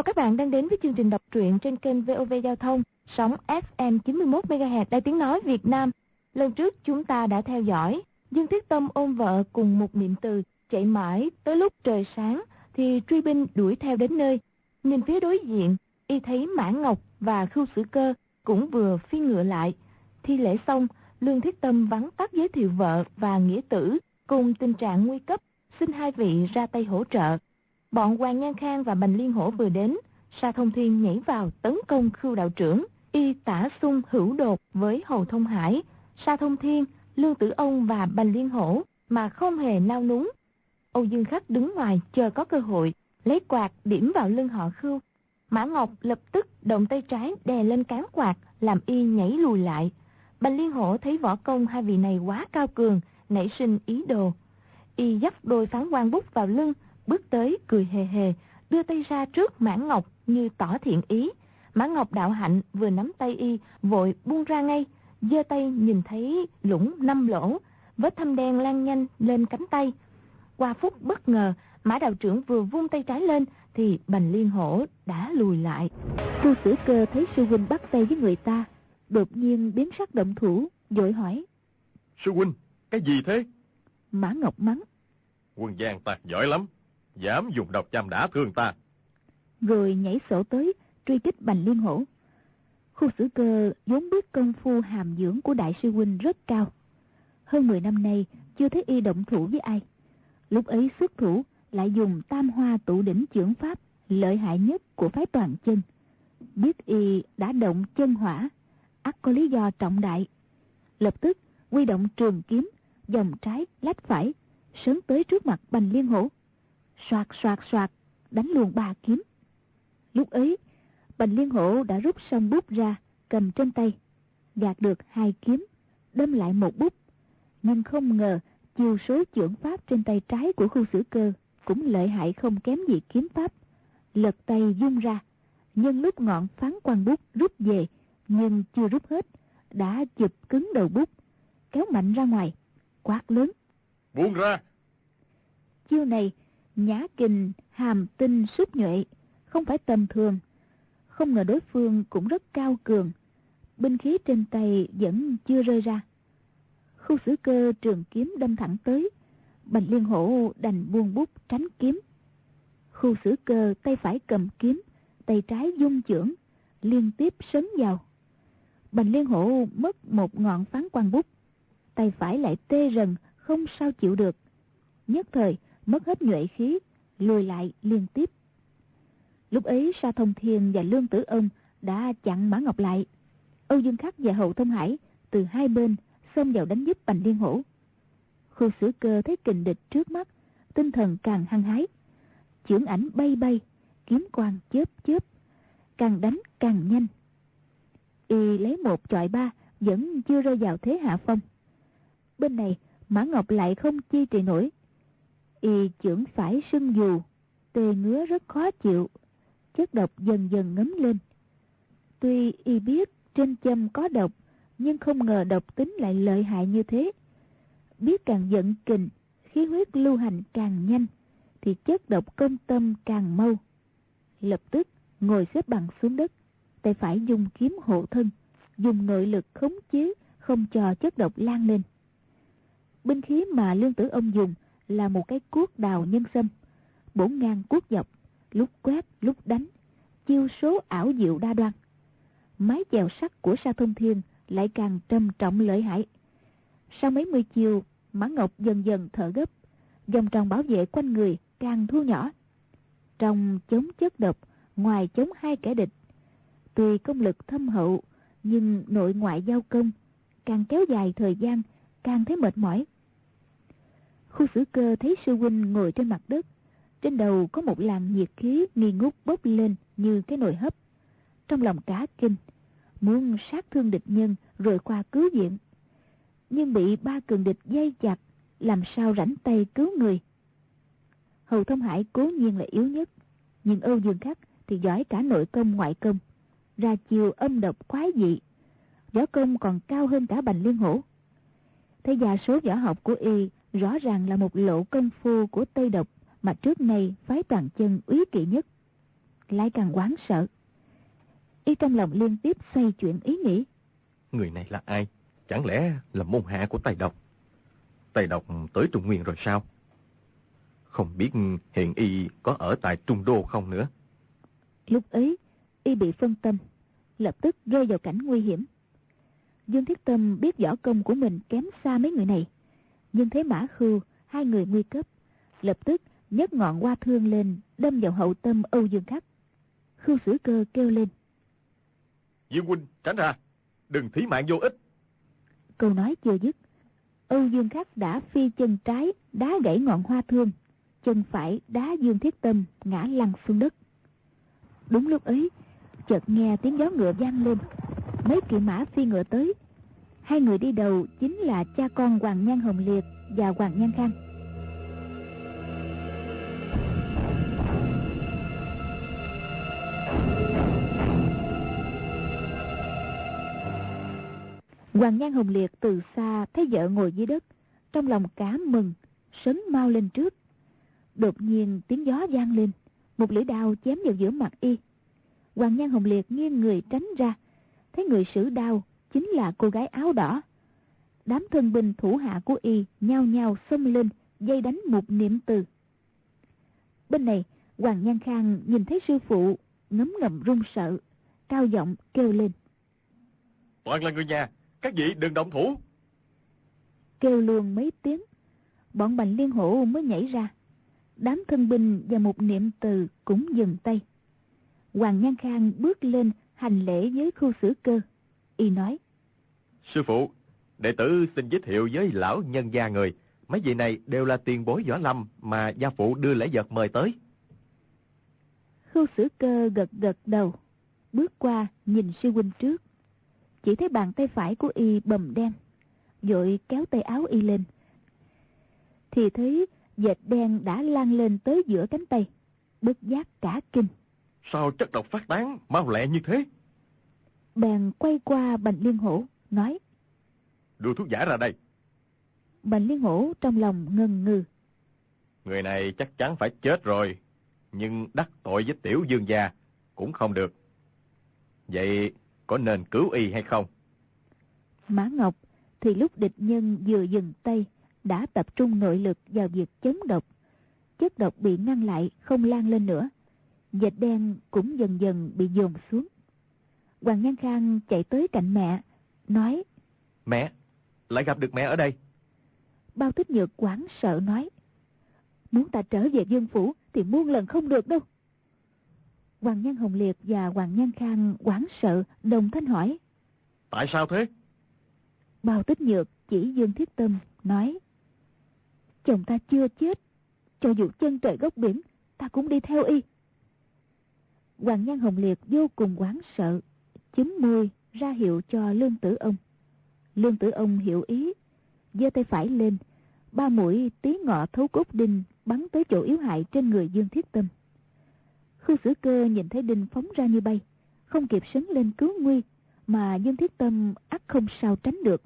các bạn đang đến với chương trình đọc truyện trên kênh VOV Giao thông, sóng FM 91 MHz Đài Tiếng nói Việt Nam. Lần trước chúng ta đã theo dõi Dương Thiết Tâm ôm vợ cùng một niệm từ chạy mãi tới lúc trời sáng thì truy binh đuổi theo đến nơi. Nhìn phía đối diện, y thấy Mã Ngọc và Khưu Sử Cơ cũng vừa phi ngựa lại. Thi lễ xong, Lương Thiết Tâm vắn tắt giới thiệu vợ và nghĩa tử cùng tình trạng nguy cấp, xin hai vị ra tay hỗ trợ. Bọn Hoàng Nhan Khang và Bành Liên Hổ vừa đến, Sa Thông Thiên nhảy vào tấn công Khưu đạo trưởng. Y tả xung hữu đột với Hầu Thông Hải, Sa Thông Thiên, Lương Tử Ông và Bành Liên Hổ mà không hề nao núng. Âu Dương Khắc đứng ngoài chờ có cơ hội, lấy quạt điểm vào lưng họ Khưu. Mã Ngọc lập tức động tay trái đè lên cán quạt, làm y nhảy lùi lại. Bành Liên Hổ thấy võ công hai vị này quá cao cường, nảy sinh ý đồ. Y dắt đôi phán quan bút vào lưng, bước tới cười hề hề, đưa tay ra trước Mã Ngọc như tỏ thiện ý. Mã Ngọc đạo hạnh vừa nắm tay y, vội buông ra ngay, giơ tay nhìn thấy lũng 5 lỗ, vết thâm đen lan nhanh lên cánh tay. Qua phút bất ngờ, Mã đạo trưởng vừa vung tay trái lên thì Bành Liên Hổ đã lùi lại. Khưu Sử Cơ thấy sư huynh bắt tay với người ta, đột nhiên biến sắc động thủ, vội hỏi: Sư huynh, cái gì thế? Mã Ngọc mắng: Quân Giang ta giỏi lắm, dám dùng độc châm đả thương ta. Rồi nhảy sổ tới truy kích Bành Liên Hổ. Khưu Sử Cơ vốn biết công phu hàm dưỡng của đại sư huynh rất cao, hơn 10 năm nay chưa thấy y động thủ với ai. Lúc ấy xuất thủ lại dùng Tam Hoa Tụ Đỉnh chưởng pháp lợi hại nhất của phái Toàn Chân. Biết y đã động chân hỏa, ắt có lý do trọng đại. Lập tức huy động trường kiếm, vòng trái lách phải, sớm tới trước mặt Bành Liên Hổ. Soạt soạt soạt đánh luôn 3 kiếm. Lúc ấy Bành Liên Hổ đã rút xong bút ra, cầm trên tay, gạt được 2 kiếm, đâm lại một bút. Nhưng không ngờ chiêu số chưởng pháp trên tay trái của Khưu Sử Cơ cũng lợi hại không kém gì kiếm pháp. Lật tay vung ra, nhân lúc ngọn phán quan bút rút về, nhưng chưa rút hết, đã chụp cứng đầu bút, kéo mạnh ra ngoài, quát lớn: Buông ra! Chiêu này nhã kình hàm tinh xuất nhuệ, không phải tầm thường. Không ngờ đối phương cũng rất cao cường, binh khí trên tay vẫn chưa rơi ra. Khưu Sử Cơ trường kiếm đâm thẳng tới, Bành Liên Hổ đành buông bút tránh kiếm. Khưu Sử Cơ tay phải cầm kiếm, tay trái vung chưởng, liên tiếp sấn vào. Bành Liên Hổ mất một ngọn phán quan bút, tay phải lại tê rần không sao chịu được, nhất thời mất hết nhuệ khí, lùi lại liên tiếp. Lúc ấy Sa Thông Thiên và Lương Tử Ông đã chặn Mã Ngọc lại. Âu Dương Khắc và Hầu Thông Hải từ hai bên xông vào đánh giúp Bành Liên Hổ. Khưu Sử Cơ thấy kình địch trước mắt, tinh thần càng hăng hái, chưởng ảnh bay bay, kiếm quang chớp chớp, càng đánh càng nhanh. Y lấy 1 chọi 3 vẫn chưa rơi vào thế hạ phong. Bên này Mã Ngọc lại không chi trì nổi. Y chưởng phải sưng dù, tê ngứa rất khó chịu, chất độc dần dần ngấm lên. Tuy y biết trên châm có độc, nhưng không ngờ độc tính lại lợi hại như thế. Biết càng giận kình, khí huyết lưu hành càng nhanh, thì chất độc công tâm càng mau. Lập tức ngồi xếp bằng xuống đất, tay phải dùng kiếm hộ thân, dùng nội lực khống chế không cho chất độc lan lên. Binh khí mà Lương Tử Ông dùng là một cái cuốc đào nhân sâm, bổ ngang cuốc dọc, lúc quét lúc đánh, chiêu số ảo diệu đa đoan. Mái chèo sắt của Sa Thông Thiên lại càng trầm trọng lợi hại. Sau mấy mươi chiêu, Mã Ngọc dần dần thở gấp, vòng tròn bảo vệ quanh người càng thu nhỏ. Trong chống chất độc, ngoài chống hai kẻ địch, tuy công lực thâm hậu, nhưng nội ngoại giao công, càng kéo dài thời gian, càng thấy mệt mỏi. Khưu Sử Cơ thấy sư huynh ngồi trên mặt đất, trên đầu có một làn nhiệt khí nghi ngút bốc lên như cái nồi hấp. Trong lòng cả kinh, muốn sát thương địch nhân rồi qua cứu viện, nhưng bị 3 cường địch dây chặt, làm sao rảnh tay cứu người. Hầu Thông Hải cố nhiên là yếu nhất, nhưng Âu Dương Khắc thì giỏi cả nội công ngoại công, ra chiêu âm độc quái dị, võ công còn cao hơn cả Bành Liên Hổ. Thế gia số võ học của y rõ ràng là một lộ công phu của Tây Độc mà trước nay phái Toàn Chân úy kỵ nhất. lại càng hoảng sợ. Y trong lòng liên tiếp xoay chuyển ý nghĩ. Người này là ai? Chẳng lẽ là môn hạ của Tây Độc? Tây Độc tới Trung Nguyên rồi sao? Không biết hiện y có ở tại Trung Đô không nữa. Lúc ấy y bị phân tâm, lập tức rơi vào cảnh nguy hiểm. Dương Thiết Tâm biết võ công của mình kém xa mấy người này, nhưng thấy Mã Khưu hai người nguy cấp, lập tức nhấc ngọn hoa thương lên đâm vào hậu tâm Âu Dương Khắc. Khưu Sử Cơ kêu lên: Dương huynh tránh ra, đừng thí mạng vô ích. Câu nói chưa dứt, Âu Dương Khắc đã phi chân trái đá gãy ngọn hoa thương, chân phải đá Dương Thiết Tâm ngã lăn xuống đất. Đúng lúc ấy, chợt nghe tiếng gió ngựa vang lên, mấy kỵ mã phi ngựa tới. Hai người đi đầu chính là cha con Hoàng Nhan Hồng Liệt và Hoàng Nhan Khang. Hoàng Nhan Hồng Liệt từ xa thấy vợ ngồi dưới đất, trong lòng cả mừng, sấn mau lên trước. Đột nhiên tiếng gió vang lên, một lưỡi đao chém vào giữa mặt y. Hoàng Nhan Hồng Liệt nghiêng người tránh ra, thấy người sử đao chính là cô gái áo đỏ. Đám thân binh thủ hạ của y nhao nhao xông lên dây đánh một niệm từ. Bên này Hoàng Nhan Khang nhìn thấy sư phụ, ngấm ngầm run sợ, cao giọng kêu lên: Toàn là người nhà, các vị đừng động thủ. Kêu luôn mấy tiếng, bọn Bành Liên Hổ mới nhảy ra. Đám thân binh và một niệm từ cũng dừng tay. Hoàng Nhan Khang bước lên hành lễ với Khưu Sử Cơ. Y nói: Sư phụ, đệ tử xin giới thiệu với lão nhân gia người. Mấy vị này đều là tiền bối võ lâm mà gia phụ đưa lễ vật mời tới. Khưu Sử Cơ gật gật đầu, bước qua nhìn sư huynh trước. Chỉ thấy bàn tay phải của y bầm đen, vội kéo tay áo y lên, thì thấy vệt đen đã lan lên tới giữa cánh tay, bất giác cả kinh. Sao chất độc phát tán mau lẹ như thế? Bèn quay qua Bành Liên Hổ nói: Đưa thuốc giả ra đây. Bành Liên Hổ trong lòng ngần ngừ. Người này chắc chắn phải chết rồi, nhưng đắc tội với tiểu dương gia cũng không được. Vậy có nên cứu y hay không? Mã Ngọc thì lúc địch nhân vừa dừng tay đã tập trung nội lực vào việc chống độc. Chất độc bị ngăn lại không lan lên nữa, vệt đen cũng dần dần bị dồn xuống. Hoàng Nhan Khang chạy tới cạnh mẹ, nói: Mẹ, lại gặp được mẹ ở đây. Bao Tích Nhược hoảng sợ nói: Muốn ta trở về Dương phủ thì muôn lần không được đâu. Hoàng Nhan Hồng Liệt và Hoàng Nhan Khang hoảng sợ đồng thanh hỏi: Tại sao thế? Bao Tích Nhược chỉ Dương Thiết Tâm nói: Chồng ta chưa chết, cho dù chân trời góc biển ta cũng đi theo y. Hoàng Nhan Hồng Liệt vô cùng hoảng sợ, chúm môi ra hiệu cho Lương Tử Ông. Lương Tử Ông hiểu ý, giơ tay phải lên, 3 mũi tí ngọ thấu cốt đinh bắn tới chỗ yếu hại trên người Dương Thiết Tâm. Khưu Sử Cơ nhìn thấy đinh phóng ra như bay, không kịp sấn lên cứu nguy, mà Dương Thiết Tâm ắt không sao tránh được.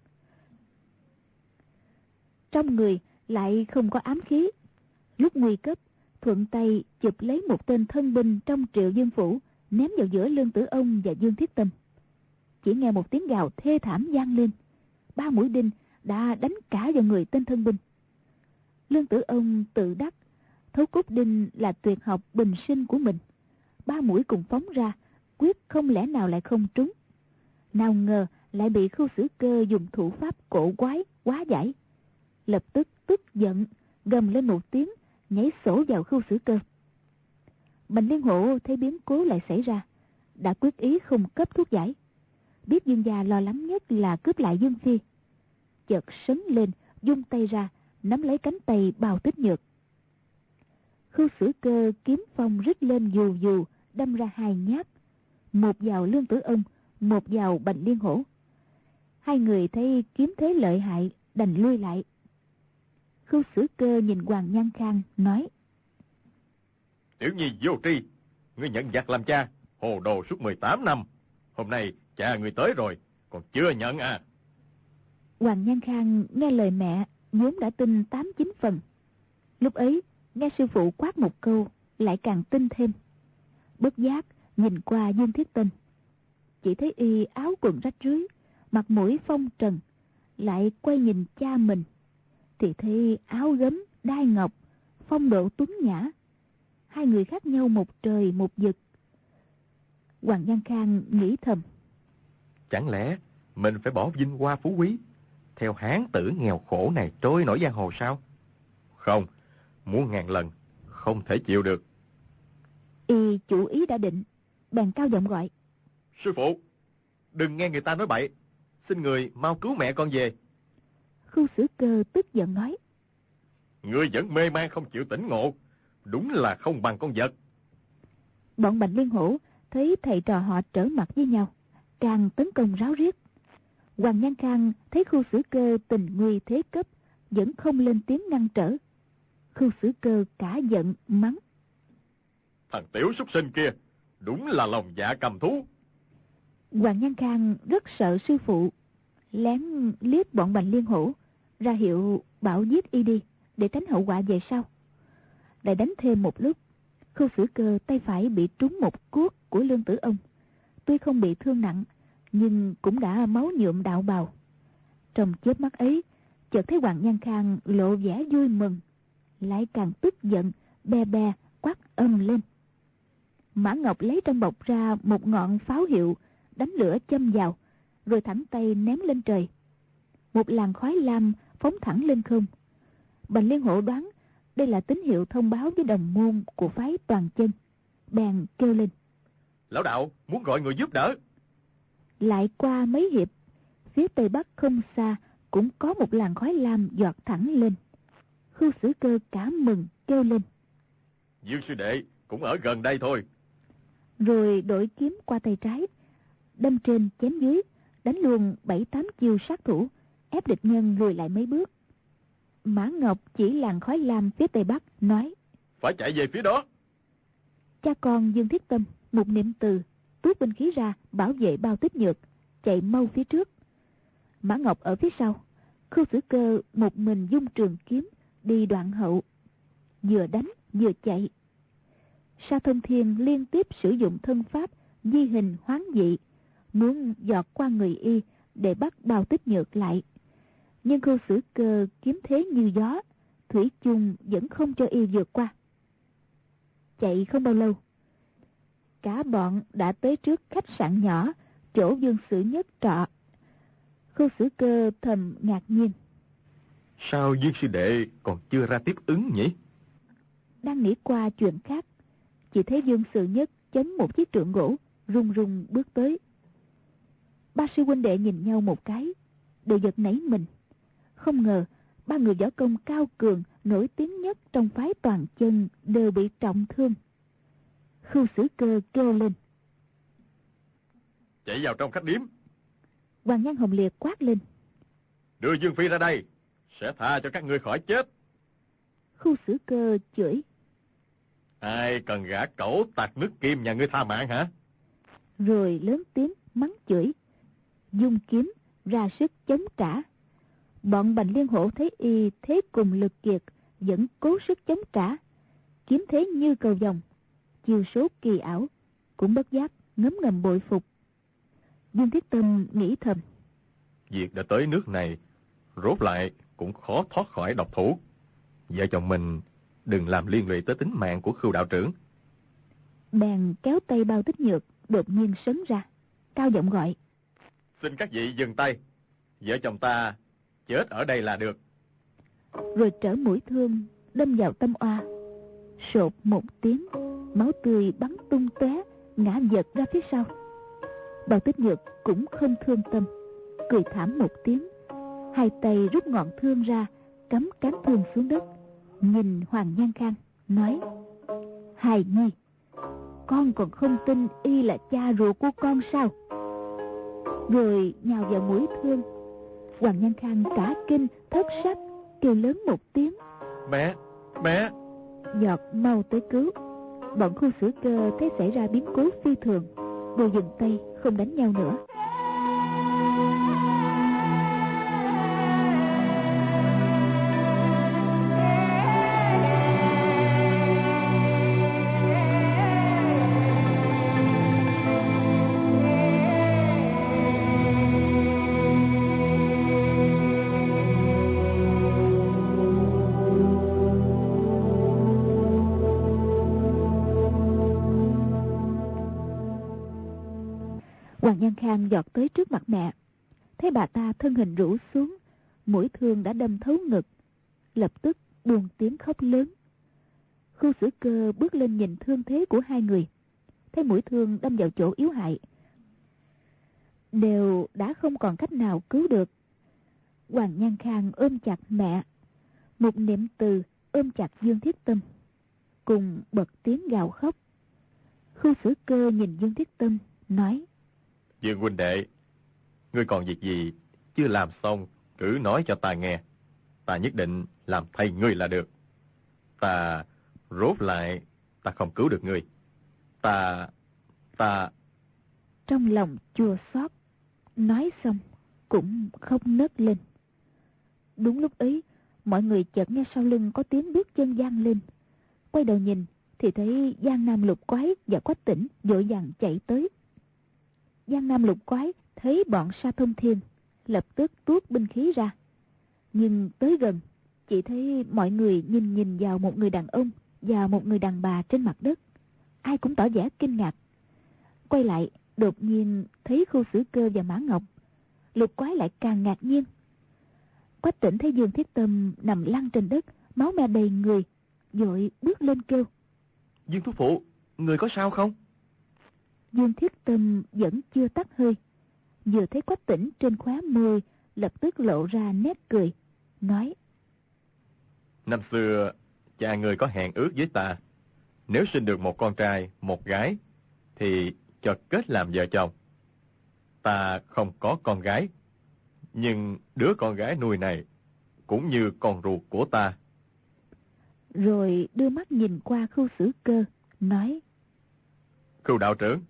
Trong người lại không có ám khí, lúc nguy cấp thuận tay chụp lấy một tên thân binh trong Triệu Dương phủ, ném vào giữa Lương Tử Ông và Dương Thiết Tâm. Chỉ nghe một tiếng gào thê thảm vang lên, 3 mũi đinh đã đánh cả vào người tên thân binh. Lương Tử Ông tự đắc thấu cốt đinh là tuyệt học bình sinh của mình, 3 mũi cùng phóng ra, quyết không lẽ nào lại không trúng. Nào ngờ lại bị Khưu Sử Cơ dùng thủ pháp cổ quái hóa giải. Lập tức tức giận gầm lên một tiếng, nhảy sổ vào Khưu Sử Cơ. Bành Liên Hổ thấy biến cố lại xảy ra, đã quyết ý không cấp thuốc giải. Biết Dương gia lo lắng nhất là cướp lại Dương phi, chợt sấn lên vung tay ra nắm lấy cánh tay Bao Tích Nhược. Khưu Sử Cơ kiếm phong rít lên dù dù, đâm ra 2 nhát, một vào Lương Tử Ông, một vào Bành Liên Hổ. Hai người thấy kiếm thế lợi hại, đành lui lại. Khưu Sử Cơ nhìn Hoàng Nhan Khang nói: Tiểu nhi vô tri, ngươi nhận giặc làm cha, hồ đồ suốt 18 năm. Hôm nay cha ngươi tới rồi, còn chưa nhận à? Hoàng Nhan Khang nghe lời mẹ vốn đã tin 8-9 phần, lúc ấy nghe sư phụ quát một câu lại càng tin thêm. bất giác nhìn qua Dương Thiết Tâm. Chỉ thấy y áo quần rách rưới, mặt mũi phong trần, lại quay nhìn cha mình thì thấy áo gấm đai ngọc, phong độ tuấn nhã. Hai người khác nhau một trời một vực. Hoàng Nhan Khang nghĩ thầm, chẳng lẽ mình phải bỏ vinh hoa phú quý, theo hán tử nghèo khổ này trôi nổi giang hồ sao? Không, muốn ngàn lần, không thể chịu được. Y chủ ý đã định, bèn cao giọng gọi, sư phụ, đừng nghe người ta nói bậy, xin người mau cứu mẹ con về. Khưu Sử Cơ tức giận nói, Ngươi vẫn mê man không chịu tỉnh ngộ, đúng là không bằng con vật. Bọn Bạch Liên Hổ thấy thầy trò họ trở mặt với nhau, càng tấn công ráo riết. Hoàng Nhan Khang thấy Khưu Sử Cơ tình nguy thế cấp, vẫn không lên tiếng ngăn trở. Khưu Sử Cơ cả giận mắng, thằng tiểu súc sinh kia đúng là lòng dạ cầm thú. Hoàng Nhan Khang rất sợ sư phụ, lén liếc bọn Bạch Liên Hổ, ra hiệu bảo giết y đi để tránh hậu quả về sau. Lại đánh thêm một lúc, Khưu Sử Cơ tay phải bị trúng một cuốc của Lương Tử Ông, tuy không bị thương nặng nhưng cũng đã máu nhuộm đạo bào. Trong chớp mắt ấy, chợt thấy Hoàng Nhan Khang lộ vẻ vui mừng, lại càng tức giận, be be quát âm lên. Mã Ngọc lấy trong bọc ra một ngọn pháo hiệu, đánh lửa châm vào, rồi thẳng tay ném lên trời. Một làn khói lam phóng thẳng lên không. Bạch Liên Hổ đoán đây là tín hiệu thông báo với đồng môn của phái Toàn Chân, bèn kêu lên, lão đạo muốn gọi người giúp đỡ. Lại qua mấy hiệp, phía tây bắc không xa cũng có một làn khói lam giọt thẳng lên. Khưu Sử Cơ cả mừng kêu lên, Dương sư đệ cũng ở gần đây thôi. rồi đổi kiếm qua tay trái, đâm trên chém dưới, đánh luôn 7-8 chiêu sát thủ, ép địch nhân lùi lại mấy bước. Mã Ngọc chỉ làn khói lam phía tây bắc, nói, phải chạy về phía đó. Cha con Dương Thiết Tâm một niệm từ, tuốt binh khí ra bảo vệ Bao Tích Nhược, chạy mau phía trước. Mã Ngọc ở phía sau. Khưu Sử Cơ một mình dung trường kiếm đi đoạn hậu, vừa đánh vừa chạy. Sa Thông Thiên liên tiếp sử dụng thân pháp di hình hoán dị, muốn giọt qua người y để bắt Bao Tích Nhược lại. Nhưng Khưu Sử Cơ kiếm thế như gió, thủy chung vẫn không cho y vượt qua. Chạy không bao lâu, cả bọn đã tới trước khách sạn nhỏ chỗ Dương Sử Nhất trọ. Khưu Sử Cơ thầm ngạc nhiên, sao Dương sư đệ còn chưa ra tiếp ứng nhỉ? đang nghĩ qua chuyện khác, chỉ thấy Dương Sử Nhất chống một chiếc trượng gỗ, run run bước tới. Ba sư huynh đệ nhìn nhau một cái, đều giật nảy mình. Không ngờ ba người võ công cao cường nổi tiếng nhất trong phái Toàn Chân đều bị trọng thương. Khưu Sử Cơ kêu lên, chạy vào trong khách điếm. Hoàng Nhan Hồng Liệt quát lên, đưa Dương Phi ra đây, sẽ tha cho các ngươi khỏi chết. Khưu Sử Cơ chửi, ai cần gã cẩu tạt nước kim nhà ngươi tha mạng hả? rồi lớn tiếng mắng chửi, dung kiếm ra sức chống trả. Bọn Bạch Liên Hổ thấy y thế cùng lực kiệt, vẫn cố sức chống trả, kiếm thế như cầu vồng, chiêu số kỳ ảo, cũng bất giác ngấm ngầm bội phục. Dương Thiết Tâm nghĩ thầm, việc đã tới nước này, rốt lại cũng khó thoát khỏi độc thủ. Vợ chồng mình đừng làm liên lụy tới tính mạng của Khưu đạo trưởng. Bèn kéo tay Bao Tích Nhược đột nhiên sấn ra, cao giọng gọi, xin các vị dừng tay, vợ chồng ta chết ở đây là được. Rồi trở mũi thương đâm vào tâm oa, sột một tiếng, máu tươi bắn tung tóe, ngã vật ra phía sau. Bao Tích Nhược cũng không thương tâm, cười thảm một tiếng, hai tay rút ngọn thương ra, cắm cán thương xuống đất, nhìn Hoàng Nhan Khang nói, hài nhi, con còn không tin y là cha ruột của con sao? Rồi nhào vào mũi thương. Hoàng Nhan Khang cả kinh thất sắc, kêu lớn một tiếng, mẹ, mẹ. Giọt mau tới cứu. Bọn Khưu Sử Cơ thấy xảy ra biến cố phi thường, đều dừng tay không đánh nhau nữa. Hoàng Nhan Khang giọt tới trước mặt mẹ, thấy bà ta thân hình rũ xuống, mũi thương đã đâm thấu ngực, lập tức buông tiếng khóc lớn. Khu Sử Cơ bước lên nhìn thương thế của hai người, thấy mũi thương đâm vào chỗ yếu hại, đều đã không còn cách nào cứu được. Hoàng Nhan Khang ôm chặt mẹ, một niệm từ ôm chặt Dương Thiết Tâm, cùng bật tiếng gào khóc. Khu Sử Cơ nhìn Dương Thiết Tâm nói: Dương huynh đệ, ngươi còn việc gì chưa làm xong cứ nói cho ta nghe, ta nhất định làm thay ngươi là được. Ta rốt lại ta không cứu được ngươi. Ta Trong lòng chua xót, nói xong cũng không nấc lên. Đúng lúc ấy, mọi người chợt nghe sau lưng có tiếng bước chân vang lên. Quay đầu nhìn thì thấy Giang Nam Lục Quái và Quách Tỉnh vội vàng chạy tới. Giang Nam Lục Quái thấy bọn Sa Thông Thiên, lập tức tuốt binh khí ra. Nhưng tới gần, chỉ thấy mọi người nhìn vào một người đàn ông và một người đàn bà trên mặt đất. Ai cũng tỏ vẻ kinh ngạc. Quay lại, đột nhiên thấy Khu Sử Cơ và Mã Ngọc. Lục Quái lại càng ngạc nhiên. Quách Tỉnh thấy Dương Thiết Tâm nằm lăn trên đất, máu me đầy người, vội bước lên kêu: Dương thúc phụ, người có sao không? Dương Thiết Tâm vẫn chưa tắt hơi, vừa thấy Quách Tỉnh trên khóe môi lập tức lộ ra nét cười, nói: Năm xưa cha người có hẹn ước với ta, nếu sinh được một con trai, một gái thì cho kết làm vợ chồng. Ta không có con gái, nhưng đứa con gái nuôi này cũng như con ruột của ta. Rồi đưa mắt nhìn qua Khu Sử Cơ, nói: Khưu đạo trưởng,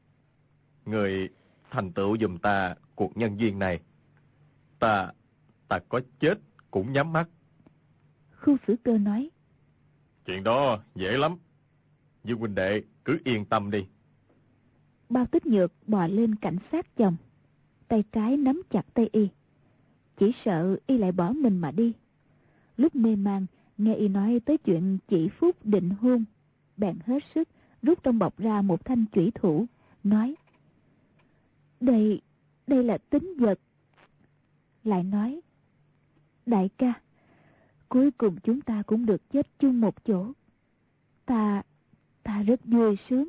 người thành tựu giùm ta cuộc nhân duyên này. Ta có chết cũng nhắm mắt. Khu Sử Cơ nói: Chuyện đó dễ lắm, Dương huynh đệ cứ yên tâm đi. Bao Tích Nhược bò lên cạnh sát chồng, tay trái nắm chặt tay y, chỉ sợ y lại bỏ mình mà đi. Lúc mê man nghe y nói tới chuyện chỉ phút định hôn, bèn hết sức rút trong bọc ra một thanh chủy thủ, nói: Đây là tín vật. Lại nói: Đại ca, cuối cùng chúng ta cũng được chết chung một chỗ. Ta rất vui sướng.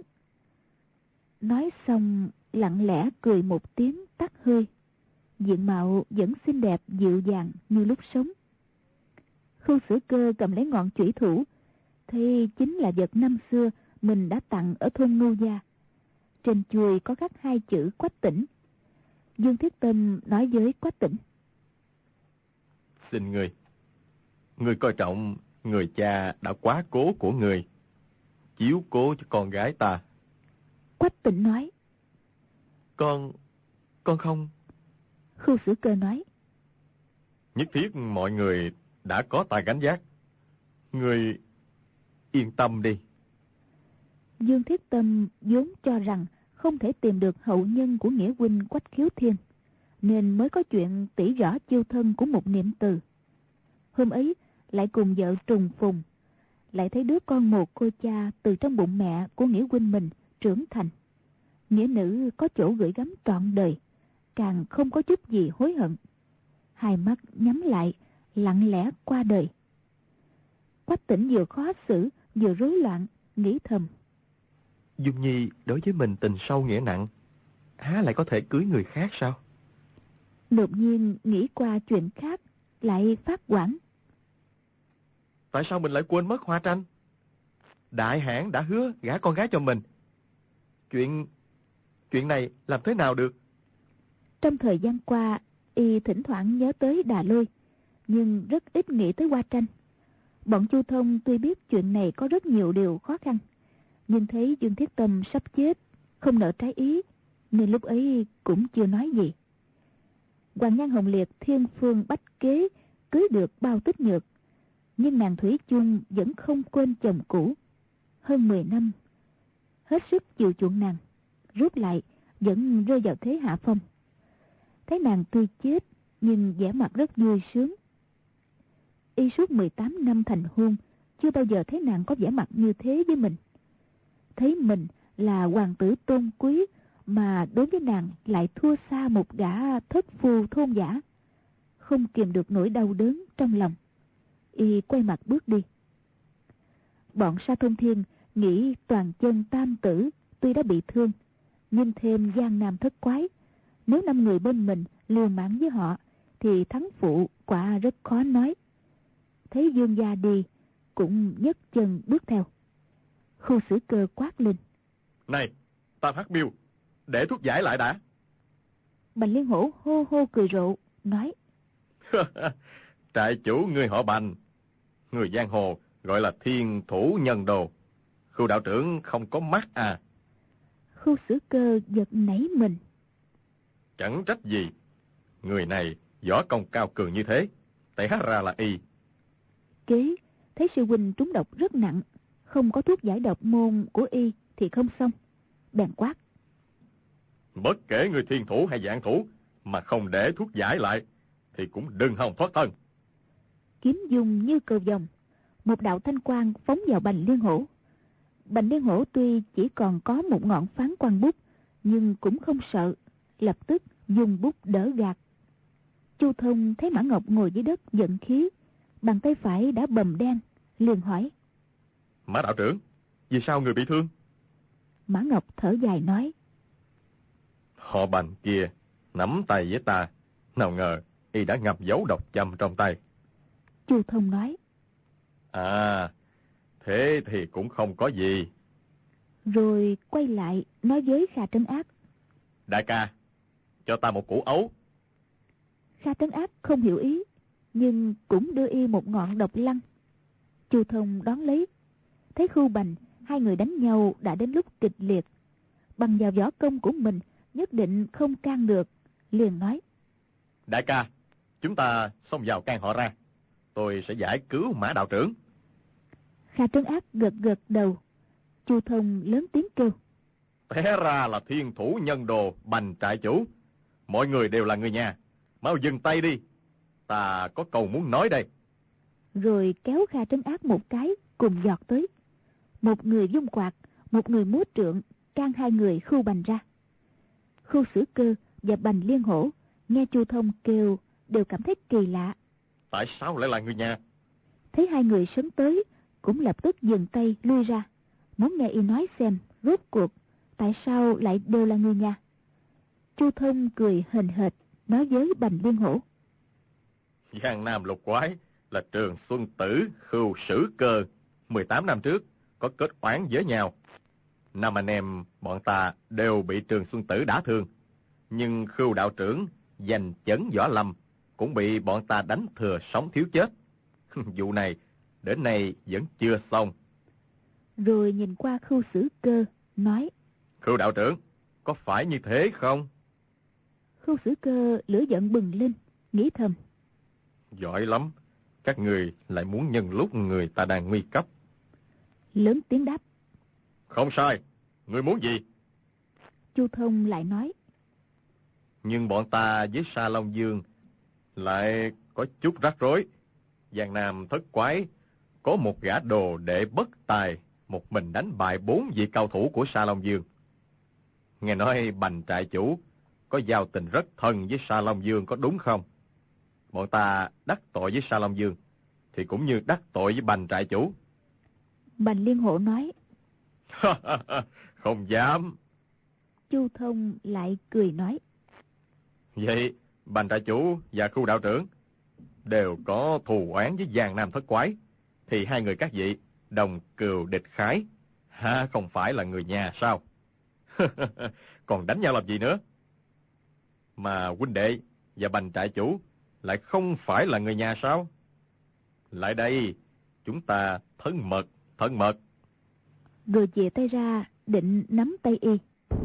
Nói xong lặng lẽ cười một tiếng tắt hơi, diện mạo vẫn xinh đẹp dịu dàng như lúc sống. Khu Sử Cơ cầm lấy ngọn chủy thủ, thì chính là vật năm xưa mình đã tặng ở thôn Ngưu Gia. Trên chuôi có khắc hai chữ Quách Tỉnh. Dương Thiết Tâm nói với Quách Tỉnh: Xin ngươi coi trọng người cha đã quá cố của ngươi, chiếu cố cho con gái ta. Quách Tỉnh nói: Con không. Khu Sử Cơ nói: Nhất thiết mọi người đã có tài gánh vác. Ngươi yên tâm đi. Dương Thiết Tâm vốn cho rằng không thể tìm được hậu nhân của nghĩa huynh Quách Khiếu Thiên, nên mới có chuyện tỉ rõ chiêu thân của một niệm từ. Hôm ấy lại cùng vợ trùng phùng, lại thấy đứa con một cô cha từ trong bụng mẹ của nghĩa huynh mình trưởng thành. Nghĩa nữ có chỗ gửi gắm trọn đời, càng không có chút gì hối hận. Hai mắt nhắm lại, lặng lẽ qua đời. Quách Tỉnh vừa khó xử vừa rối loạn, nghĩ thầm: Dung Nhi đối với mình tình sâu nghĩa nặng, há lại có thể cưới người khác sao? Đột nhiên nghĩ qua chuyện khác, lại phát hoảng. Tại sao mình lại quên mất Hoa Tranh? Đại hãn đã hứa gả con gái cho mình. Chuyện này làm thế nào được? Trong thời gian qua, y thỉnh thoảng nhớ tới Đà Lôi, nhưng rất ít nghĩ tới Hoa Tranh. Bọn Chu Thông tuy biết chuyện này có rất nhiều điều khó khăn, nhưng thấy Dương Thiết Tâm sắp chết, không nỡ trái ý, nên lúc ấy cũng chưa nói gì. Hoàng Nhan Hồng Liệt thiên phương bách kế cưới được Bao Tích Nhược, nhưng nàng thủy chung vẫn không quên chồng cũ. Hơn 10 năm, hết sức chiều chuộng nàng, rút lại vẫn rơi vào thế hạ phong. Thấy nàng tuy chết nhưng vẻ mặt rất vui sướng. Y suốt 18 năm thành hôn, chưa bao giờ thấy nàng có vẻ mặt như thế với mình. Thấy mình là hoàng tử tôn quý, mà đối với nàng lại thua xa một gã thất phu thôn dã. Không kìm được nỗi đau đớn trong lòng, y quay mặt bước đi. Bọn Sa Thông Thiên nghĩ toàn chân tam tử tuy đã bị thương, nhưng thêm Giang Nam Thất Quái, nếu 5 người bên mình liều mạng với họ thì thắng phụ quả rất khó nói. Thấy Dương gia đi cũng nhấc chân bước theo. Khu Sử Cơ quát lên: Này, Tam Hắc Miêu, để thuốc giải lại đã. Bành Liên Hổ hô hô cười rộ, nói: Trại chủ người họ Bành, người giang hồ gọi là thiên thủ nhân đồ. Khu đạo trưởng không có mắt à? Khu Sử Cơ giật nảy mình. Chẳng trách gì, người này võ công cao cường như thế, té ra là y. Kế thấy sư huynh trúng độc rất nặng, không có thuốc giải độc môn của y thì không xong, bèn quát: Bất kể người thiên thủ hay dạng thủ mà không để thuốc giải lại thì cũng đừng hòng thoát thân. Kiếm dùng như cầu vồng, một đạo thanh quang phóng vào Bành Liên Hổ. Bành Liên Hổ tuy chỉ còn có một ngọn phán quan bút, nhưng cũng không sợ, lập tức dùng bút đỡ gạt. Chu Thông thấy Mã Ngọc ngồi dưới đất giận khí, bàn tay phải đã bầm đen, liền hỏi: Mã đạo trưởng, vì sao người bị thương? Mã Ngọc thở dài nói: Họ Bành kia nắm tay với ta, nào ngờ y đã ngập dấu độc châm trong tay. Chu Thông nói: À, thế thì cũng không có gì. Rồi quay lại nói với Kha Trấn Ác: Đại ca, cho ta một củ ấu. Kha Trấn Ác không hiểu ý, nhưng cũng đưa y một ngọn độc lăng. Chu Thông đón lấy. Thấy Khu Bành hai người đánh nhau đã đến lúc kịch liệt, bằng vào võ công của mình nhất định không can được, liền nói: Đại ca, chúng ta xông vào can họ ra, tôi sẽ giải cứu Mã đạo trưởng. Kha Trấn Ác gật gật đầu. Chu Thông lớn tiếng kêu: Té ra là thiên thủ nhân đồ Bành trại chủ. Mọi người đều là người nhà, mau dừng tay đi, ta có câu muốn nói đây. Rồi kéo Kha Trấn Ác một cái cùng giọt tới. Một người vung quạt, một người múa trượng, can hai người Khu Bành ra. Khu Sử Cơ và Bành Liên Hổ nghe Chu Thông kêu đều cảm thấy kỳ lạ. Tại sao lại là người nhà? Thấy hai người sấn tới cũng lập tức dừng tay lui ra, muốn nghe y nói xem rốt cuộc tại sao lại đều là người nhà. Chu Thông cười hềnh hệt nói với Bành Liên Hổ: Giang Nam Lục Quái là Trường Xuân Tử, Khưu Sử Cơ 18 năm trước có kết oán với nhau. 5 anh em bọn ta đều bị Trường Xuân Tử đả thương, nhưng Khưu đạo trưởng giành chấn võ lâm cũng bị bọn ta đánh thừa sống thiếu chết. Vụ này đến nay vẫn chưa xong. Rồi nhìn qua Khưu Sử Cơ nói: Khưu đạo trưởng, có phải như thế không? Khưu Sử Cơ lửa giận bừng lên, nghĩ thầm: Giỏi lắm, các người lại muốn nhân lúc người ta đang nguy cấp. Lớn tiếng đáp: Không sai, người muốn gì? Chu Thông lại nói: Nhưng bọn ta với Sa Long Dương lại có chút rắc rối. Giang Nam Thất Quái có một gã đồ đệ bất tài, một mình đánh bại 4 vị cao thủ của Sa Long Dương. Nghe nói Bành trại chủ có giao tình rất thân với Sa Long Dương, có đúng không? Bọn ta đắc tội với Sa Long Dương thì cũng như đắc tội với Bành trại chủ. Bành Liên Hổ nói: Không dám. Chu Thông lại cười nói: Vậy Bành trại chủ và Khu đạo trưởng đều có thù oán với Giang Nam Thất Quái, thì hai người các vị đồng cừu địch khái, ha, không phải là người nhà sao? Còn đánh nhau làm gì nữa? Mà huynh đệ và Bành trại chủ lại không phải là người nhà sao? Lại đây, chúng ta thân mật, thân mật. Rồi chìa tay ra định nắm tay y.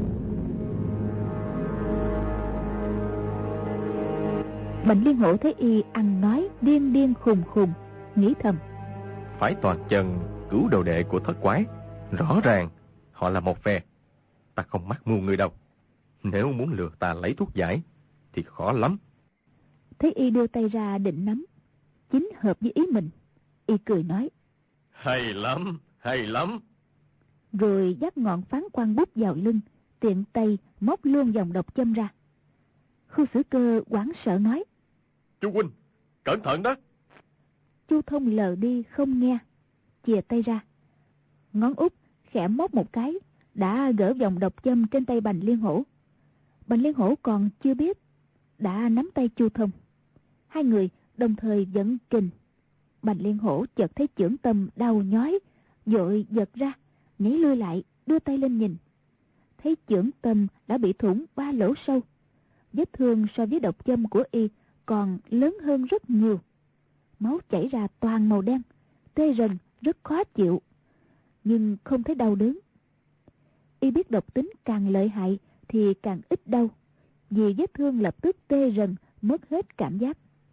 Bành Liên Hổ thấy y ăn nói điên điên khùng khùng, nghĩ thầm: Phải toàn chân cứu đồ đệ của Thất Quái, rõ ràng họ là một phe. Ta không mắc mưu người đâu. Nếu muốn lừa ta lấy thuốc giải thì khó lắm. Thấy y đưa tay ra định nắm, chính hợp với ý mình, y cười nói: Hay lắm, hay lắm. Rồi dắt ngọn phán quan bút vào lưng, tiện tay móc luôn dòng độc châm ra. Khu Xử Cơ hoảng sợ nói: Chu huynh, cẩn thận đó. Chu Thông lờ đi không nghe, chìa tay ra, ngón út khẽ móc một cái, đã gỡ vòng độc châm trên tay Bành Liên Hổ. Bành Liên Hổ còn chưa biết, đã nắm tay Chu Thông. Hai người đồng thời dẫn kình. Bành Liên Hổ chợt thấy chưởng tâm đau nhói, vội giật ra, nhảy lui lại, đưa tay lên nhìn. Thấy chưởng tâm đã bị thủng 3 lỗ sâu. Vết thương so với độc châm của y còn lớn hơn rất nhiều. Máu chảy ra toàn màu đen, tê rần, rất khó chịu, nhưng không thấy đau đớn. Y biết độc tính càng lợi hại thì càng ít đau, vì vết thương lập tức tê rần, mất hết cảm giác.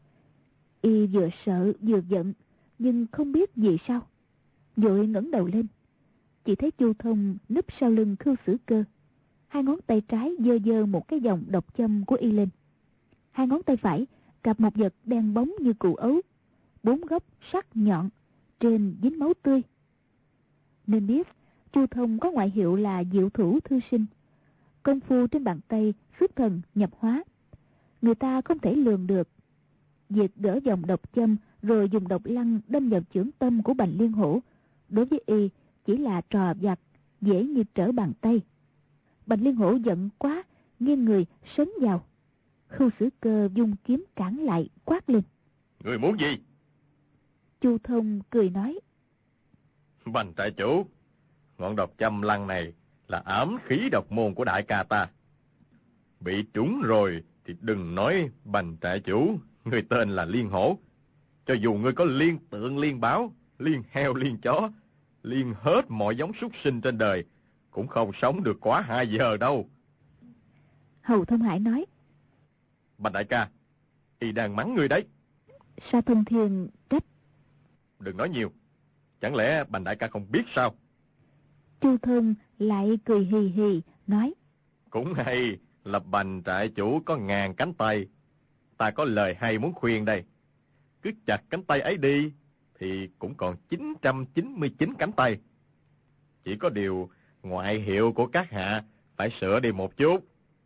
Y vừa sợ vừa giận, nhưng không biết vì sao, vội ngẩng đầu lên, chỉ thấy Chu Thông núp sau lưng Khưu Xử Cơ. Hai ngón tay trái giơ giơ một cái vòng độc châm của y lên, hai ngón tay phải cặp một vật đen bóng như củ ấu, 4 góc sắc nhọn, trên dính máu tươi. Nên biết Chu Thông có ngoại hiệu là Diệu Thủ Thư Sinh, công phu trên bàn tay xuất thần nhập hóa, người ta không thể lường được. Việc gỡ vòng độc châm rồi dùng độc lăng đâm vào chưởng tâm của Bành Liên Hổ, đối với y chỉ là trò vặt, dễ như trở bàn tay. Bành Liên Hổ giận quá, nghiêng người sấn vào. Khưu Xử Cơ dung kiếm cản lại, quát lên: Người muốn gì? Chu Thông cười nói: Bành trại chủ, ngọn độc châm lăng này là ám khí độc môn của đại ca ta. Bị trúng rồi thì đừng nói Bành trại chủ, người tên là Liên Hổ. Cho dù ngươi có liên tượng liên báo, liên heo liên chó, liên hết mọi giống súc sinh trên đời, cũng không sống được quá 2 giờ đâu. Hầu Thông Hải nói: Bành đại ca, y đang mắng ngươi đấy. Sa Thông Thiên trách: Đừng nói nhiều, chẳng lẽ Bành đại ca không biết sao? Chu Thông lại cười hì hì nói: Cũng hay là Bành trại chủ có 1000 cánh tay. Ta có lời hay muốn khuyên đây. Cứ chặt cánh tay ấy đi thì cũng còn 999 cánh tay. Chỉ có điều ngoại hiệu của các hạ phải sửa đi một chút,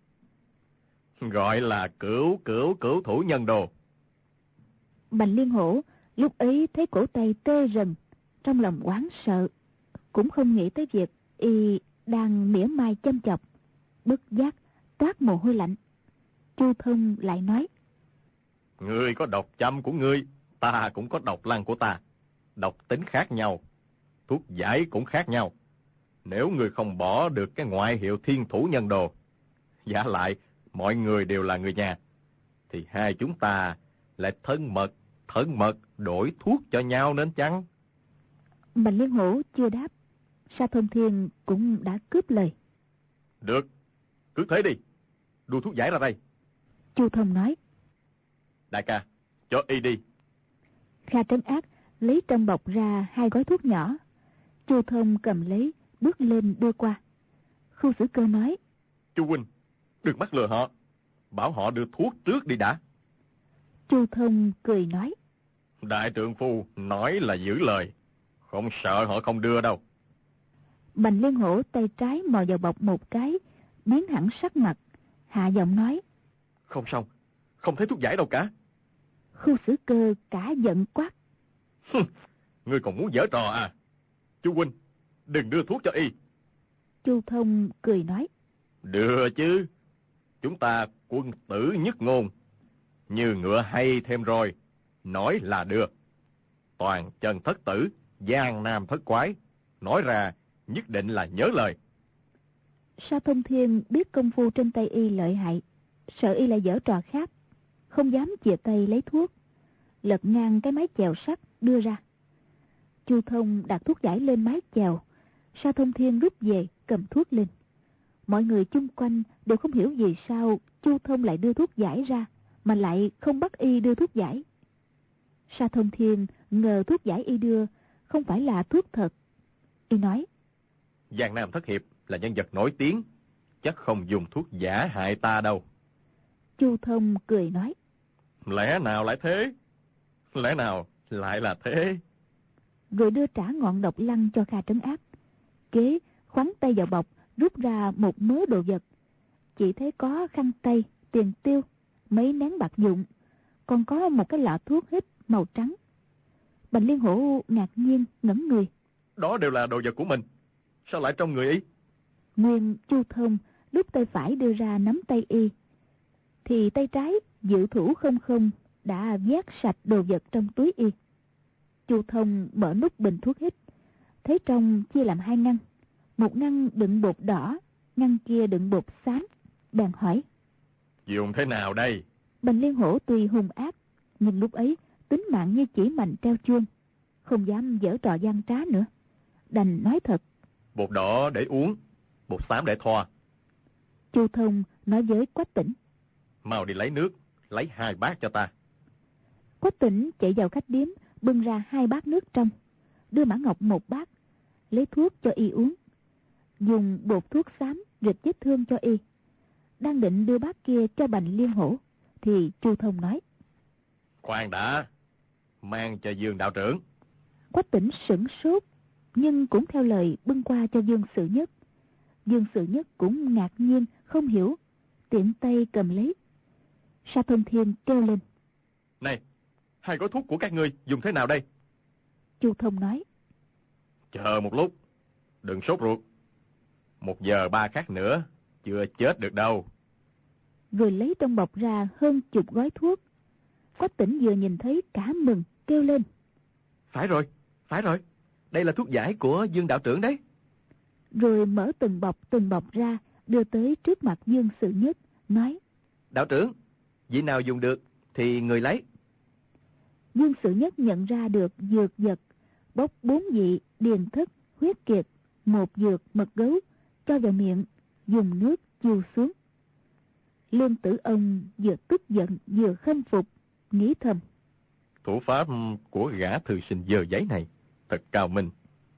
gọi là cửu thủ nhân đồ. Bành Liên Hổ lúc ấy thấy cổ tay tê rần, trong lòng oán sợ, cũng không nghĩ tới việc y đang mỉa mai châm chọc, bất giác toát mồ hôi lạnh. Chu Thông lại nói: Ngươi có độc châm của ngươi, ta cũng có độc lăng của ta. Độc tính khác nhau, thuốc giải cũng khác nhau. Nếu ngươi không bỏ được cái ngoại hiệu thiên thủ nhân đồ, giả lại mọi người đều là người nhà, thì hai chúng ta lại thân mật đổi thuốc cho nhau nên chăng? Bành Liên Hổ chưa đáp, Sa Thông Thiên cũng đã cướp lời: Được, cứ thế đi, đưa thuốc giải ra đây. Chu Thông nói: Đại ca, cho y đi. Kha Trấn Ác lấy trong bọc ra 2 gói thuốc nhỏ. Chu Thông cầm lấy, bước lên đưa qua. Khưu Xử Cơ nói: Chu huynh, đừng mắc lừa họ, bảo họ đưa thuốc trước đi đã. Chu Thông cười nói: Đại trượng phu nói là giữ lời, không sợ họ không đưa đâu. Bành Liên Hổ tay trái mò vào bọc một cái, biến hẳn sắc mặt, hạ giọng nói: Không xong, không thấy thuốc giải đâu cả. Khưu Xử Cơ cả giận quát: Ngươi còn muốn giở trò à? Chu huynh, đừng đưa thuốc cho y. Chu Thông cười nói: Đưa chứ, chúng ta quân tử nhất ngôn, như ngựa hay thêm rồi, nói là đưa. Toàn chân thất tử, giang nam thất quái, nói ra nhất định là nhớ lời. Sa Thông Thiên biết công phu trên tay y lợi hại, sợ y lại giở trò khác, không dám chìa tay lấy thuốc, lật ngang cái mái chèo sắt đưa ra. Chu Thông đặt thuốc giải lên mái chèo, Sa Thông Thiên rút về cầm thuốc lên. Mọi người chung quanh đều không hiểu vì sao Chu Thông lại đưa thuốc giải ra, mà lại không bắt y đưa thuốc giải. Sa Thông Thiên ngờ thuốc giải y đưa không phải là thuốc thật. Y nói: Giang Nam Thất Hiệp là nhân vật nổi tiếng, chắc không dùng thuốc giả hại ta đâu. Chu Thông cười nói: Lẽ nào lại thế? Lẽ nào lại là thế? Rồi đưa trả ngọn độc lăng cho Kha Trấn Ác, kế khoắn tay vào bọc rút ra một mớ đồ vật. Chỉ thấy có khăn tay, tiền tiêu, mấy nén bạc dụng, còn có một cái lọ thuốc hít màu trắng. Bành Liên Hổ ngạc nhiên ngẩn người. Đó đều là đồ vật của mình, sao lại trong người y? Nguyên Chu Thông lúc tay phải đưa ra nắm tay y, thì tay trái giữ thủ không đã vét sạch đồ vật trong túi y. Chu Thông mở nút bình thuốc hít, thấy trong chia làm 2 ngăn, một ngăn đựng bột đỏ, ngăn kia đựng bột xám. Bèn hỏi: Dùng thế nào đây? Bành Liên Hổ tuy hung ác, nhưng lúc ấy tính mạng như chỉ mành treo chuông, không dám giở trò gian trá nữa, đành nói thật: Bột đỏ để uống, bột xám để thoa. Chu Thông nói với Quách Tỉnh: Mau đi lấy nước, lấy 2 bát cho ta. Quách Tỉnh chạy vào khách điếm, bưng ra 2 bát nước trong, đưa Mã Ngọc 1 bát, lấy thuốc cho y uống, dùng bột thuốc xám rịch vết thương cho y. Đang định đưa bát kia cho Bành Liên Hổ, thì Chu Thông nói: Khoan đã, mang cho Dương đạo trưởng. Quách Tỉnh sửng sốt, nhưng cũng theo lời bưng qua cho Dương Sự Nhất. Dương Sự Nhất cũng ngạc nhiên không hiểu, tiện tay cầm lấy. Sa Thông Thiên kêu lên: Này, 2 gói thuốc của các ngươi dùng thế nào đây? Chu Thông nói: Chờ một lúc, đừng sốt ruột. 1 giờ 3 khắc nữa, chưa chết được đâu. Rồi lấy trong bọc ra hơn chục gói thuốc. Quách Tỉnh vừa nhìn thấy cả mừng, kêu lên: Phải rồi, đây là thuốc giải của Dương đạo trưởng đấy. Rồi mở từng bọc ra, đưa tới trước mặt Dương Sự Nhất, nói: Đạo trưởng, vị nào dùng được thì người lấy. Dương Sự Nhất nhận ra được dược vật, bốc 4 vị điền thất, huyết kiệt, 1 dược mật gấu, cho vào miệng, dùng nước chiêu xuống. Lương Tử Ông vừa tức giận vừa khâm phục, nghĩ thầm: Thủ pháp của gã thư sinh dơ giấy này thật cao minh.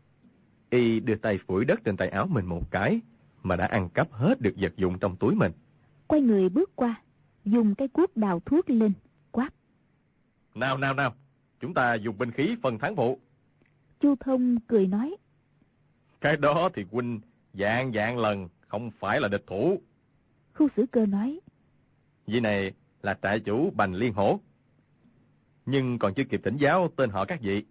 Y đưa tay phủi đất trên tay áo mình một cái mà đã ăn cắp hết được vật dụng trong túi mình. Quay người bước qua, dùng cái cuốc đào thuốc lên, quát: Nào, chúng ta dùng binh khí phân thắng phụ. Chu Thông cười nói: Cái đó thì huynh dạng lần không phải là địch thủ. Khu Sử Cơ nói: Vị này là trại chủ Bành Liên Hổ, nhưng còn chưa kịp thỉnh giáo tên họ các vị.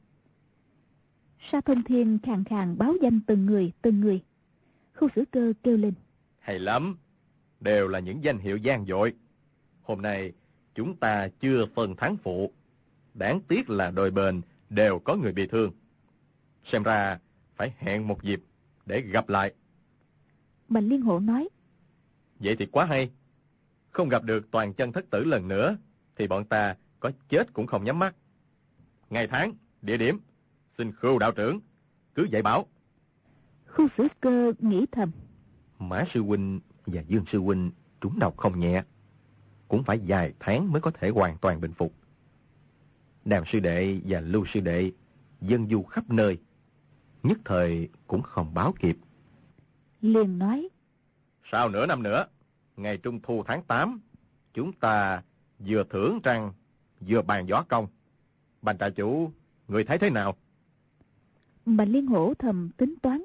Sa Thông Thiên khàn khàn báo danh từng người. Khu Sử Cơ kêu lên: Hay lắm, đều là những danh hiệu vang dội. Hôm nay chúng ta chưa phân thắng phụ, đáng tiếc là đôi bên đều có người bị thương. Xem ra phải hẹn một dịp để gặp lại. Bành Liên Hổ nói: Vậy thì quá hay. Không gặp được Toàn Chân thất tử lần nữa thì bọn ta có chết cũng không nhắm mắt. Ngày tháng, địa điểm, xin Khưu đạo trưởng cứ dạy bảo. Khu Sử Cơ nghĩ thầm: Mã sư huynh và Dương sư huynh trúng độc không nhẹ, cũng phải vài tháng mới có thể hoàn toàn bình phục. Đàm sư đệ và Lưu sư đệ dân du khắp nơi, nhất thời cũng không báo kịp. Liền nói: Sau nửa năm nữa, ngày Trung thu tháng 8, chúng ta vừa thưởng trăng, vừa bàn võ công. Bành trại chủ, người thấy thế nào? Bành Liên Hổ thầm tính toán: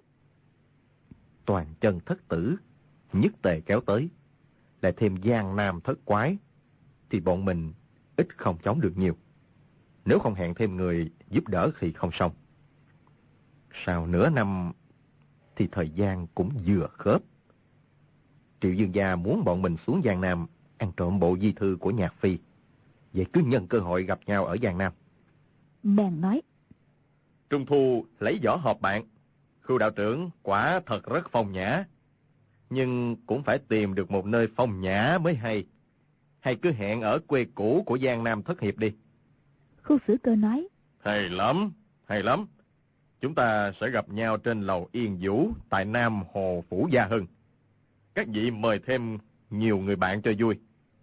Toàn Chân thất tử, nhất tề kéo tới, lại thêm Giang Nam thất quái, thì bọn mình ít không chống được nhiều. Nếu không hẹn thêm người giúp đỡ thì không xong. Sau nửa năm thì thời gian cũng vừa khớp. Triệu Dương gia muốn bọn mình xuống Giang Nam ăn trộm bộ di thư của Nhạc Phi. Vậy cứ nhân cơ hội gặp nhau ở Giang Nam. Bèn nói: Trung thu lấy võ họp bạn. Khưu đạo trưởng quả thật rất phong nhã, nhưng cũng phải tìm được một nơi phong nhã mới hay. Hay cứ hẹn ở quê cũ của Giang Nam thất hiệp đi. Khu Sử Cơ nói: Hay lắm. Chúng ta sẽ gặp nhau trên lầu Yên Vũ tại Nam Hồ Phủ Gia Hưng. Các vị mời thêm nhiều người bạn cho vui.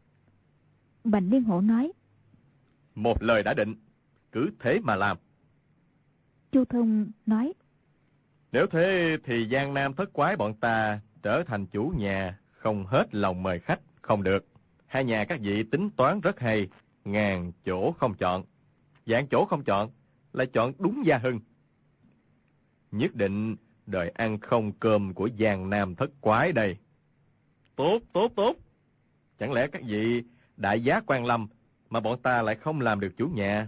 Bành Liên Hổ nói: Một lời đã định, cứ thế mà làm. Chu Thông nói: Nếu thế thì Giang Nam thất quái bọn ta trở thành chủ nhà, không hết lòng mời khách, không được. 2 nhà các vị tính toán rất hay, ngàn chỗ không chọn. Vạn chỗ không chọn, lại chọn đúng Gia Hưng. Nhất định đời ăn không cơm của Giang Nam thất quái đây. Tốt, tốt, tốt. Chẳng lẽ các vị đại giá quan lâm mà bọn ta lại không làm được chủ nhà?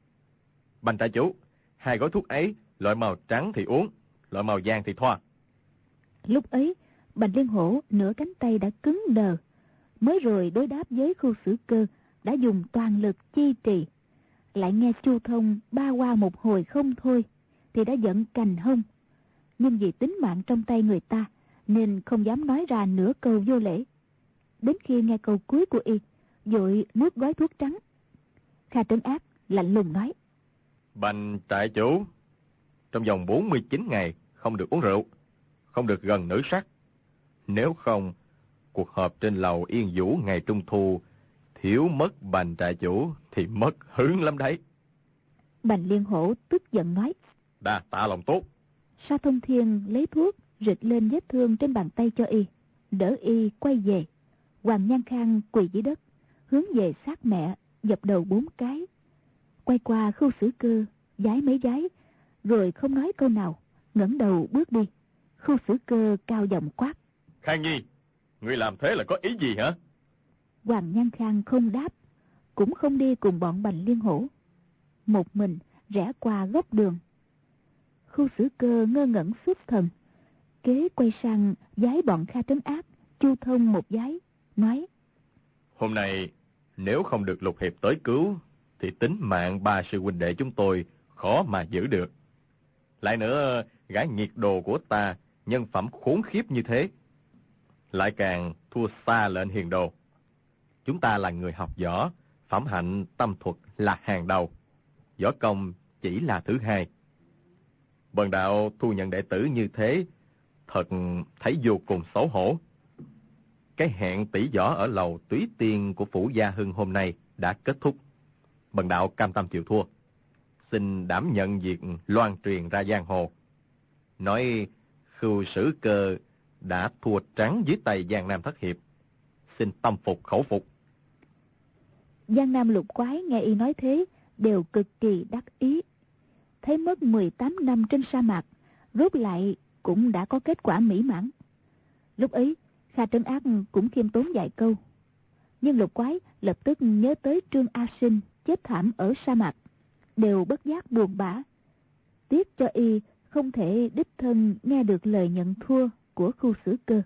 Bành trại chủ, 2 gói thuốc ấy, loại màu trắng thì uống, loại màu vàng thì thoa. Lúc ấy, Bành Liên Hổ nửa cánh tay đã cứng đờ. Mới rồi đối đáp với Khu Xử Cơ đã dùng toàn lực chi trì. Lại nghe Chu Thông ba qua một hồi không thôi, thì đã giận cành hông. Nhưng vì tính mạng trong tay người ta, nên không dám nói ra nửa câu vô lễ. Đến khi nghe câu cuối của y, vội nuốt gói thuốc trắng. Kha Trấn Ác lạnh lùng nói: Bành trại chủ, trong vòng 49 ngày không được uống rượu, không được gần nữ sắc. Nếu không, cuộc họp trên lầu Yên Vũ ngày Trung Thu thiếu mất Bành trại chủ thì mất hứng lắm đấy. Bành Liên Hổ tức giận nói: Đa tạ lòng tốt. Sa Thông Thiên lấy thuốc rịch lên vết thương trên bàn tay cho y, đỡ y quay về. Hoàng Nhan Khang quỳ dưới đất, hướng về xác mẹ, dập đầu 4 cái. Quay qua Khu Xử Cơ, vái mấy vái, rồi không nói câu nào, ngẩng đầu bước đi. Khu Xử Cơ cao giọng quát: Khang Nhi, ngươi làm thế là có ý gì hả? Hoàng Nhan Khang không đáp, cũng không đi cùng bọn Bành Liên Hổ. Một mình rẽ qua góc đường. Khu Xử Cơ ngơ ngẩn xuất thần, kế quay sang vái bọn Kha Trấn Ác, Chu Thông một vái, nói: Hôm nay nếu không được Lục Hiệp tới cứu thì tính mạng 3 sư huynh đệ chúng tôi khó mà giữ được. Lại nữa, gã nhiệt đồ của ta nhân phẩm khốn khiếp như thế, lại càng thua xa lệnh hiền đồ. Chúng ta là người học võ, phẩm hạnh tâm thuật là hàng đầu, võ công chỉ là thứ hai. Bần đạo thu nhận đệ tử như thế, thật thấy vô cùng xấu hổ. Cái hẹn tỷ võ ở lầu Túy Tiên của Phủ Gia Hưng hôm nay đã kết thúc. Bần đạo cam tâm chịu thua, xin đảm nhận việc loan truyền ra giang hồ, nói Khu Xử Cơ đã thua trắng dưới tay Giang Nam thất hiệp. Xin tâm phục khẩu phục. Giang Nam lục quái nghe y nói thế, đều cực kỳ đắc ý. Thấy mất 18 năm trên sa mạc, rốt lại cũng đã có kết quả mỹ mãn. Lúc ấy, Kha Trấn Ác cũng khiêm tốn vài câu. Nhưng lục quái lập tức nhớ tới Trương A Sinh chết thảm ở sa mạc, đều bất giác buồn bã. Tiếc cho y không thể đích thân nghe được lời nhận thua của Khu Xử Cơ.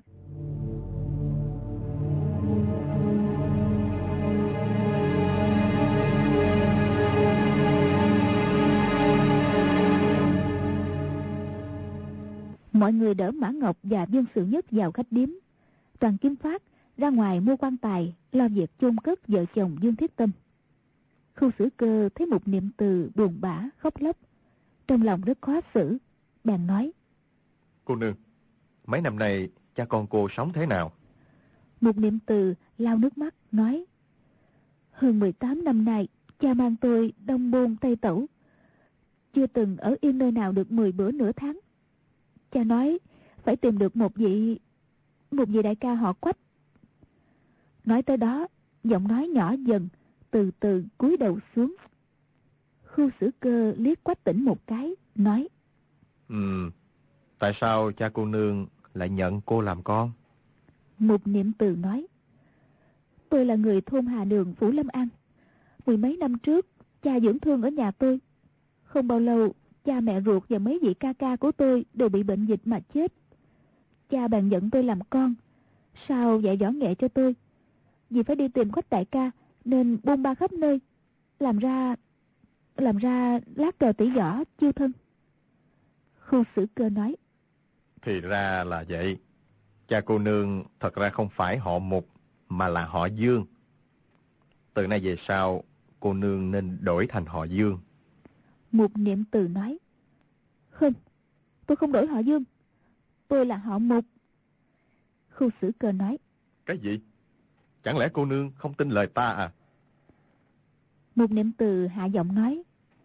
Mọi người đỡ Mã Ngọc và Dương Sự Nhất vào khách điếm. Toàn Kim Phát ra ngoài mua quan tài, lo việc chôn cất vợ chồng Dương Thiết Tâm. Khu Xử Cơ thấy Mục Niệm Từ buồn bã khóc lóc, trong lòng rất khó xử, bèn nói: Cô nương, mấy năm nay cha con cô sống thế nào? Mục Niệm Từ lau nước mắt nói: Hơn 18 năm nay, cha mang tôi đông bôn tây tẩu, chưa từng ở yên nơi nào được 10 bữa nửa tháng. Cha nói phải tìm được một vị đại ca họ Quách. Nói tới đó, giọng nói nhỏ dần, từ từ cúi đầu xuống. Khu Xử Cơ liếc Quách Tỉnh một cái, nói: Tại sao cha cô nương lại nhận cô làm con? Mục Niệm Từ nói: Tôi là người thôn Hà Đường, Phủ Lâm An. 10 mấy năm trước, cha dưỡng thương ở nhà tôi. Không bao lâu, cha mẹ ruột và mấy vị ca ca của tôi đều bị bệnh dịch mà chết. Cha bèn nhận tôi làm con, sao dạy võ nghệ cho tôi. Vì phải đi tìm Quách đại ca nên bôn ba khắp nơi, làm ra lát cờ tỷ võ chiêu thân. Khu Xử Cơ nói: Thì ra là vậy. Cha cô nương thật ra không phải họ Mục, mà là họ Dương. Từ nay về sau, cô nương nên đổi thành họ Dương. Mục Niệm Từ nói: Không, tôi không đổi họ Dương, tôi là họ Mục. Khu Xử Cơ nói: Cái gì? Chẳng lẽ cô nương không tin lời ta à? Mục Niệm Từ hạ giọng nói: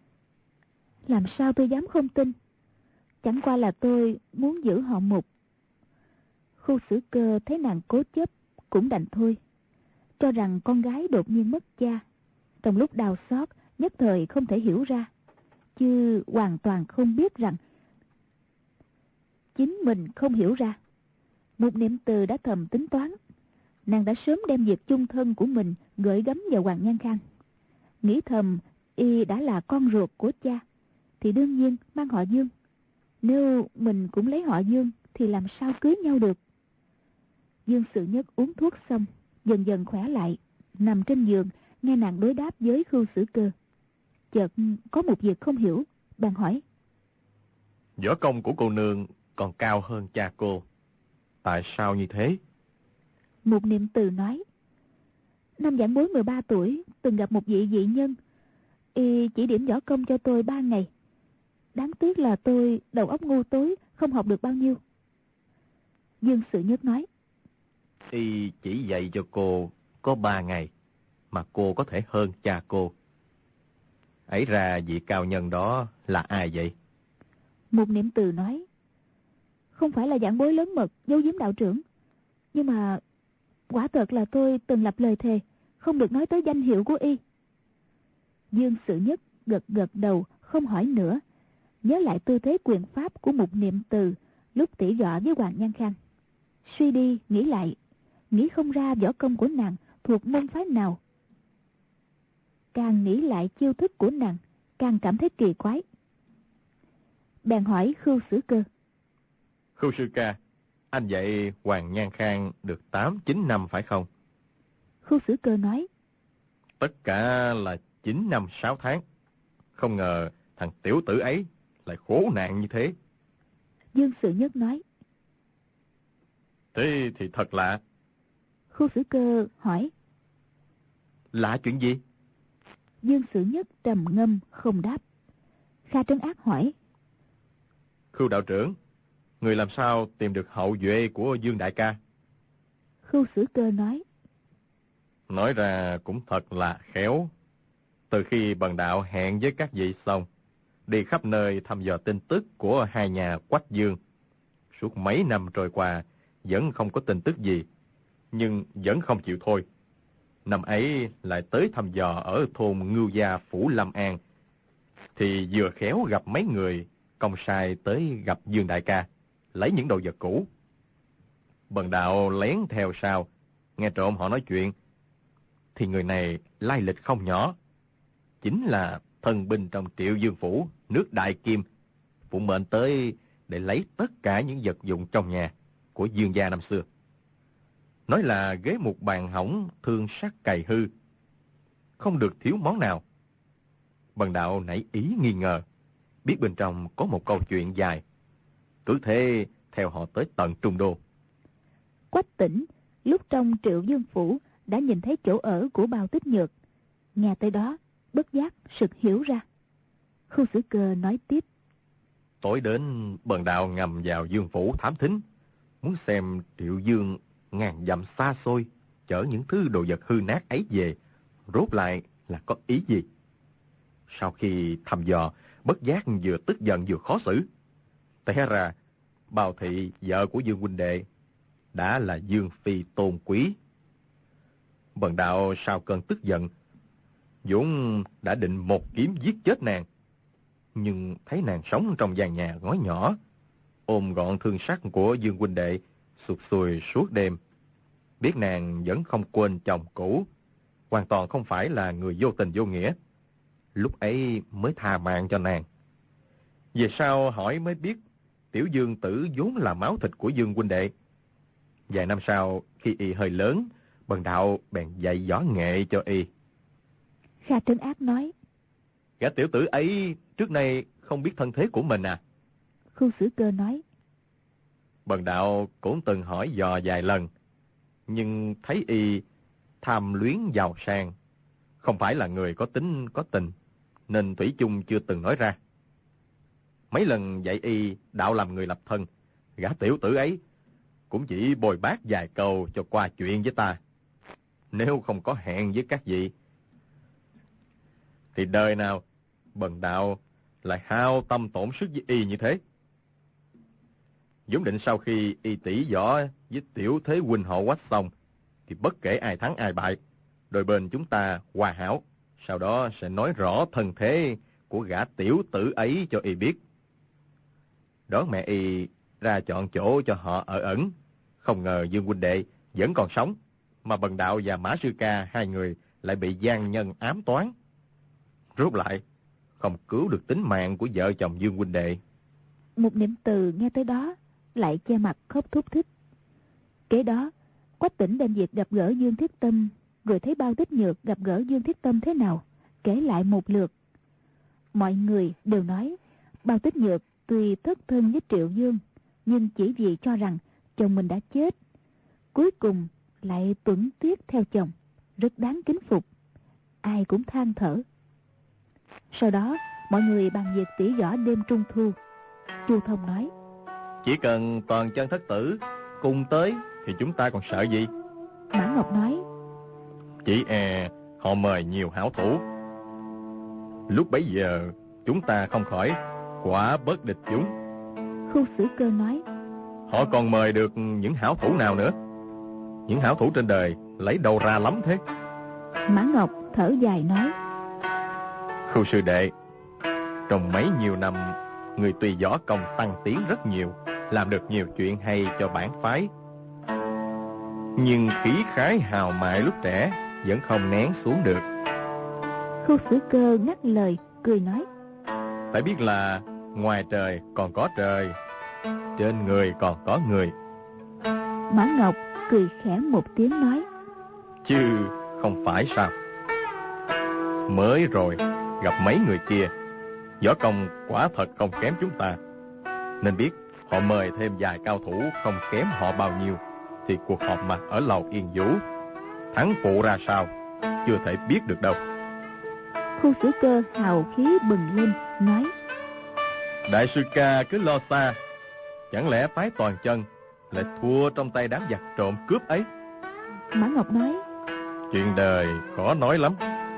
Làm sao tôi dám không tin? Chẳng qua là tôi muốn giữ họ Mục. Khu Xử Cơ thấy nàng cố chấp, cũng đành thôi, cho rằng con gái đột nhiên mất cha. Trong lúc đau xót, nhất thời không thể hiểu ra, chứ hoàn toàn không biết rằng chính mình không hiểu ra. Một niệm từ đã thầm tính toán. Nàng đã sớm đem việc chung thân của mình gửi gắm vào Hoàng Nhan Khang. Nghĩ thầm y đã là con ruột của cha thì đương nhiên mang họ Dương. Nếu mình cũng lấy họ Dương thì làm sao cưới nhau được. Dương Sự Nhất uống thuốc xong dần dần khỏe lại, nằm trên giường nghe nàng đối đáp với Khưu Sử Cơ. Chợt có một việc không hiểu, bèn hỏi: Võ công của cô nương còn cao hơn cha cô, tại sao như thế? Một niệm từ nói: năm vãn bối 13 tuổi từng gặp một vị dị nhân, y chỉ điểm võ công cho tôi 3 ngày. Đáng tiếc là tôi đầu óc ngu tối, không học được bao nhiêu. Dương Sự Nhất nói: Y chỉ dạy cho cô có 3 ngày, mà cô có thể hơn cha cô. Ấy ra vị cao nhân đó là ai vậy? Một niệm từ nói: không phải là vãn bối lớn mật giấu giếm đạo trưởng, nhưng mà quả thật là tôi từng lập lời thề không được nói tới danh hiệu của y. Dương Sự Nhất gật gật đầu, không hỏi nữa, nhớ lại tư thế quyền pháp của một niệm từ lúc tỉ võ với Hoàng Nhan Khang. Suy đi nghĩ lại, nghĩ không ra võ công của nàng thuộc môn phái nào. Càng nghĩ lại chiêu thức của nàng, càng cảm thấy kỳ quái. Bèn hỏi Khưu Sử Cơ: Khưu sư ca, anh dạy Hoàng Nhan Khang được 8-9 năm phải không? Khưu Sử Cơ nói: Tất cả là 9 năm 6 tháng. Không ngờ thằng tiểu tử ấy lại khổ nạn như thế. Dương Sự Nhất nói: Thế thì thật lạ. Khưu Sử Cơ hỏi: Lạ chuyện gì? Dương Sự Nhất trầm ngâm không đáp. Kha Trấn Ác hỏi: Khưu đạo trưởng, người làm sao tìm được hậu duệ của Dương đại ca? Khưu Sử Cơ nói: Nói ra cũng thật là khéo. Từ khi bần đạo hẹn với các vị xong, đi khắp nơi thăm dò tin tức của hai nhà Quách Dương. Suốt mấy năm trôi qua, vẫn không có tin tức gì, nhưng vẫn không chịu thôi. Năm ấy lại tới thăm dò ở thôn Ngưu Gia Phủ Lâm An, thì vừa khéo gặp mấy người công sai tới gặp Dương đại ca, lấy những đồ vật cũ. Bần đạo lén theo sau, nghe trộm họ nói chuyện, thì người này lai lịch không nhỏ, chính là thân binh trong Triệu Dương Phủ, nước Đại Kim, phụng mệnh tới để lấy tất cả những vật dụng trong nhà của Dương gia năm xưa. Nói là ghế mục bàn hỏng, thương sắt cày hư, không được thiếu món nào. Bần đạo nảy ý nghi ngờ, biết bên trong có một câu chuyện dài, cứ thế theo họ tới tận Trung Đô. Quách Tỉnh lúc trong Triệu Dương Phủ đã nhìn thấy chỗ ở của Bao Tích Nhược, nghe tới đó bất giác sực hiểu ra. Khưu Sử Cơ nói tiếp: Tối đến bần đạo ngầm vào Dương Phủ thám thính, muốn xem Triệu Dương ngàn dặm xa xôi chở những thứ đồ vật hư nát ấy về, rốt lại là có ý gì. Sau khi thăm dò, bất giác vừa tức giận vừa khó xử. Té ra Bao thị vợ của Dương huynh đệ đã là Dương phi tôn quý. Bần đạo sau cơn tức giận, vốn đã định một kiếm giết chết nàng, nhưng thấy nàng sống trong gian nhà ngói nhỏ, ôm gọn thương sắc của Dương huynh đệ, sụt sùi suốt đêm. Biết nàng vẫn không quên chồng cũ, hoàn toàn không phải là người vô tình vô nghĩa, lúc ấy mới tha mạng cho nàng. Về sau hỏi mới biết, tiểu Dương tử vốn là máu thịt của Dương huynh đệ. Vài năm sau, khi y hơi lớn, bần đạo bèn dạy võ nghệ cho y. Kha Trấn Ác nói: Gã tiểu tử ấy trước nay không biết thân thế của mình à? Khưu Sử Cơ nói: Bần đạo cũng từng hỏi dò vài lần, nhưng thấy y tham luyến giàu sang, không phải là người có tính có tình, nên thủy chung chưa từng nói ra. Mấy lần dạy y đạo làm người lập thân, gã tiểu tử ấy cũng chỉ bồi bác vài câu cho qua chuyện với ta. Nếu không có hẹn với các vị, thì đời nào bần đạo lại hao tâm tổn sức với y như thế. Vốn định sau khi y tỷ võ với tiểu thế huynh họ Quách xong, thì bất kể ai thắng ai bại, đôi bên chúng ta hòa hảo, sau đó sẽ nói rõ thân thế của gã tiểu tử ấy cho y biết. Đón mẹ y ra chọn chỗ cho họ ở ẩn. Không ngờ Dương huynh đệ vẫn còn sống, mà Bần đạo và Mã Sư Ca hai người lại bị gian nhân ám toán. Rốt lại, không cứu được tính mạng của vợ chồng Dương huynh đệ. Một Niệm Từ nghe tới đó, lại che mặt khóc thút thít. Kế đó, Quách Tĩnh đem việc gặp gỡ Dương Thiết Tâm, rồi thấy Bao Tích Nhược gặp gỡ Dương Thiết Tâm thế nào, kể lại một lượt. Mọi người đều nói, Bao Tích Nhược tuy thất thân với Triệu Dương, nhưng chỉ vì cho rằng chồng mình đã chết, cuối cùng lại tuẫn tuyết theo chồng, rất đáng kính phục. Ai cũng than thở. Sau đó, mọi người bàn việc tỉ võ đêm trung thu. Chu Thông nói, chỉ cần toàn chân thất tử cùng tới thì chúng ta còn sợ gì? Mã Ngọc nói, Chỉ họ mời nhiều hảo thủ. Lúc bấy giờ chúng ta không khỏi quả bất địch chúng. Khu Sử Cơ nói, họ còn mời được những hảo thủ nào nữa? Những hảo thủ trên đời lấy đâu ra lắm thế? Mã Ngọc thở dài nói, Khu sư đệ, trong mấy nhiều năm, người tuy võ công tăng tiến rất nhiều, làm được nhiều chuyện hay cho bản phái, nhưng khí khái hào mại lúc trẻ vẫn không nén xuống được. Khu Sử Cơ ngắt lời cười nói, Phải biết là ngoài trời còn có trời, trên người còn có người. Mã Ngọc cười khẽ một tiếng nói, Chứ không phải sao? Mới rồi gặp mấy người kia, võ công quả thật không kém chúng ta, nên biết họ mời thêm vài cao thủ không kém họ bao nhiêu, thì cuộc họp mặt ở lầu Yên Vũ, thắng phụ ra sao chưa thể biết được đâu. Khu Sử Cơ hào khí bừng lên nói, Đại sư Ca cứ lo xa, chẳng lẽ phái toàn chân lại thua trong tay đám giặc trộm cướp ấy? Mã Ngọc nói, Chuyện đời khó nói lắm.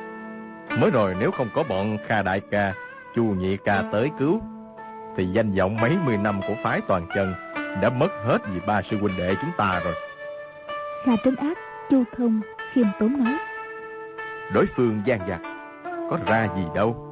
Mới rồi nếu không có bọn Kha Đại Ca, Chu Nhị Ca tới cứu, thì danh vọng mấy mươi năm của phái toàn chân đã mất hết vì ba sư huynh đệ chúng ta rồi. Kha Trấn Ác, Chu Thông khiêm tốn nói, Đối phương gian dặc có ra gì đâu.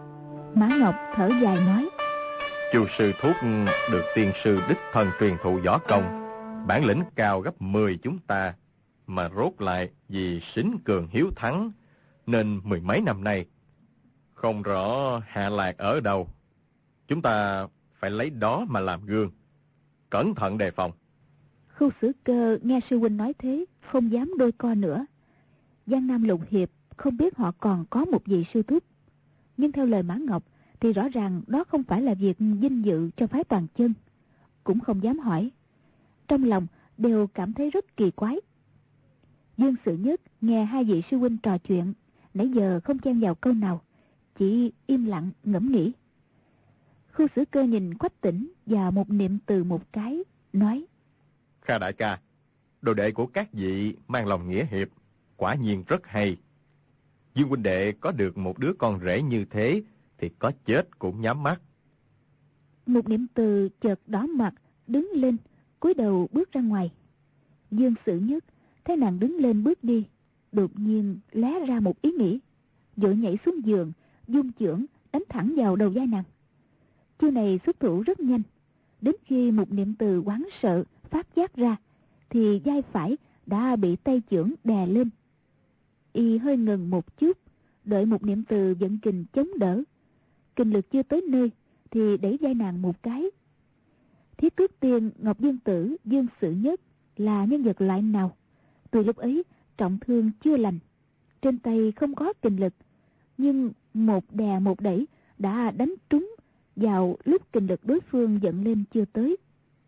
Mã Ngọc thở dài nói, Chu sư thúc được tiên sư đích thân truyền thụ võ công, bản lĩnh cao gấp 10 chúng ta, mà rốt lại vì sính cường hiếu thắng, nên mười mấy năm nay không rõ hạ lạc ở đâu. Chúng ta phải lấy đó mà làm gương, cẩn thận đề phòng. Khu Sử Cơ nghe sư huynh nói thế, không dám đôi co nữa. Giang Nam Lục Hiệp không biết họ còn có một vị sư thúc, nhưng theo lời Mã Ngọc thì rõ ràng đó không phải là việc vinh dự cho phái toàn chân, cũng không dám hỏi. Trong lòng đều cảm thấy rất kỳ quái. Dương Sự Nhất nghe hai vị sư huynh trò chuyện, nãy giờ không chen vào câu nào, chỉ im lặng ngẫm nghĩ. Khu Sử Cơ nhìn Quách Tĩnh và Một Niệm Từ một cái, nói, Kha Đại Ca, đồ đệ của các vị mang lòng nghĩa hiệp, quả nhiên rất hay. Dương huynh đệ có được một đứa con rể như thế thì có chết cũng nhắm mắt. Một Niệm Từ chợt đỏ mặt, đứng lên, cúi đầu bước ra ngoài. Dương Sự Nhất thấy nàng đứng lên bước đi, đột nhiên lóe ra một ý nghĩ, vội nhảy xuống giường, dung chưởng đánh thẳng vào đầu vai nàng. Chiêu này xuất thủ rất nhanh, đến khi Một Niệm Từ hoảng sợ phát giác ra, thì vai phải đã bị tay chưởng đè lên. Y hơi ngừng một chút, đợi Một Niệm Từ vận kình chống đỡ, kình lực chưa tới nơi thì đẩy vai nàng một cái. Thiết Cước Tiên, Ngọc Dương Tử, Dương Sự Nhất là nhân vật loại nào? Từ lúc ấy trọng thương chưa lành, trên tay không có kình lực, nhưng một đè một đẩy đã đánh trúng vào lúc kình lực đối phương dẫn lên chưa tới.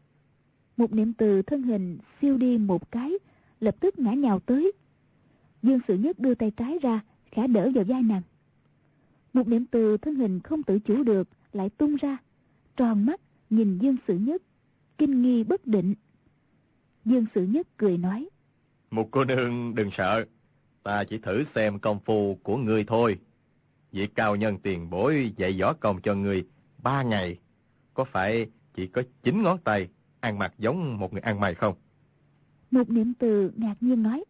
Một Niệm Từ thân hình siêu đi một cái, lập tức ngã nhào tới. Dương Sự Nhất đưa tay trái ra khả đỡ vào vai nàng. Một Niệm Từ thân hình không tự chủ được lại tung ra, tròn mắt nhìn Dương Sự Nhất, kinh nghi bất định. Dương Sự Nhất cười nói, Một cô nương đừng sợ, ta chỉ thử xem công phu của ngươi thôi. Vị cao nhân tiền bối dạy võ công cho ngươi 3 ngày, có phải chỉ có 9 ngón tay, ăn mặc giống một người ăn mày không? Một Niệm Từ ngạc nhiên nói,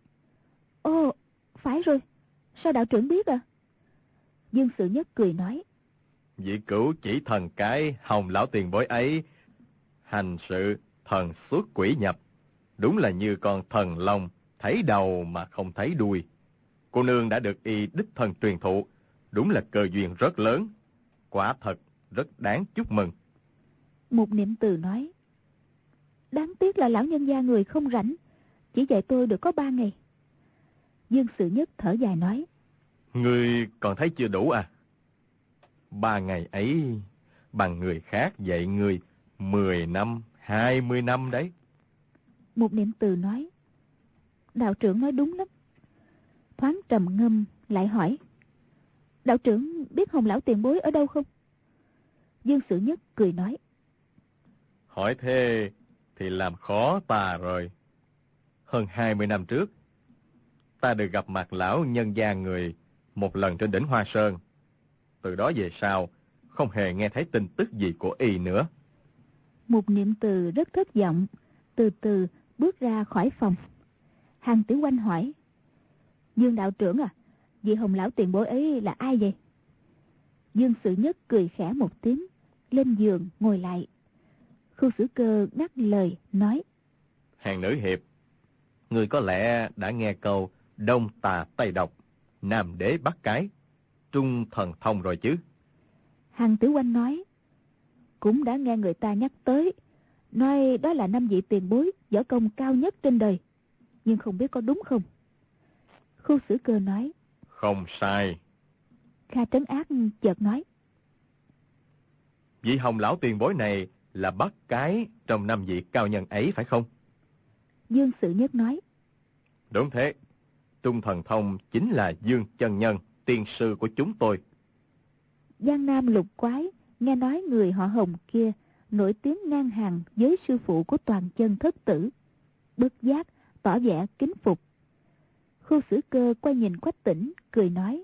Ồ, phải rồi, sao đạo trưởng biết à? Dương Sự Nhất cười nói, Vị cửu chỉ thần cái Hồng lão tiền bối ấy hành sự thần xuất quỷ nhập, đúng là như con thần long, thấy đầu mà không thấy đuôi. Cô nương đã được y đích thân truyền thụ, đúng là cơ duyên rất lớn, quả thật rất đáng chúc mừng. Một Niệm Từ nói, đáng tiếc là lão nhân gia người không rảnh, chỉ dạy tôi được có 3 ngày. Dương Sự Nhất thở dài nói, Ngươi còn thấy chưa đủ à? 3 ngày ấy bằng người khác dạy ngươi 10 năm, 20 năm đấy. Một Niệm Từ nói, đạo trưởng nói đúng lắm. Thoáng trầm ngâm lại hỏi, đạo trưởng biết Hồng lão tiền bối ở đâu không? Dương Sự Nhất cười nói, Hỏi thế thì làm khó ta rồi. Hơn 20 năm trước, ta được gặp mặt lão nhân gia người một lần trên đỉnh Hoa Sơn. Từ đó về sau, không hề nghe thấy tin tức gì của y nữa. Một Niệm Từ rất thất vọng, từ từ bước ra khỏi phòng. Hàng Tiểu Oanh hỏi, Dương đạo trưởng à, vị Hồng lão tiền bối ấy là ai vậy? Dương Sự Nhất cười khẽ một tiếng, lên giường ngồi lại. Khu Xử Cơ ngắt lời nói, Hàng nữ hiệp, người có lẽ đã nghe câu Đông tà Tây độc, Nam đế Bắc cái, Trung thần thông rồi chứ? Hàng Tiểu Oanh nói, cũng đã nghe người ta nhắc tới, nói đó là 5 vị tiền bối võ công cao nhất trên đời, nhưng không biết có đúng không? Khu Xử Cơ nói, Không sai. Kha Trấn Ác chợt nói, Vị Hồng lão tiền bối này là Bắc cái trong 5 vị cao nhân ấy phải không? Dương Sự Nhất nói, Đúng thế. Trung thần thông chính là Dương chân nhân, tiên sư của chúng tôi. Giang Nam Lục Quái nghe nói người họ Hồng kia nổi tiếng ngang hàng với sư phụ của Toàn Chân Thất Tử, bất giác tỏ vẻ kính phục. Khu Xử Cơ quay nhìn Quách Tĩnh cười nói,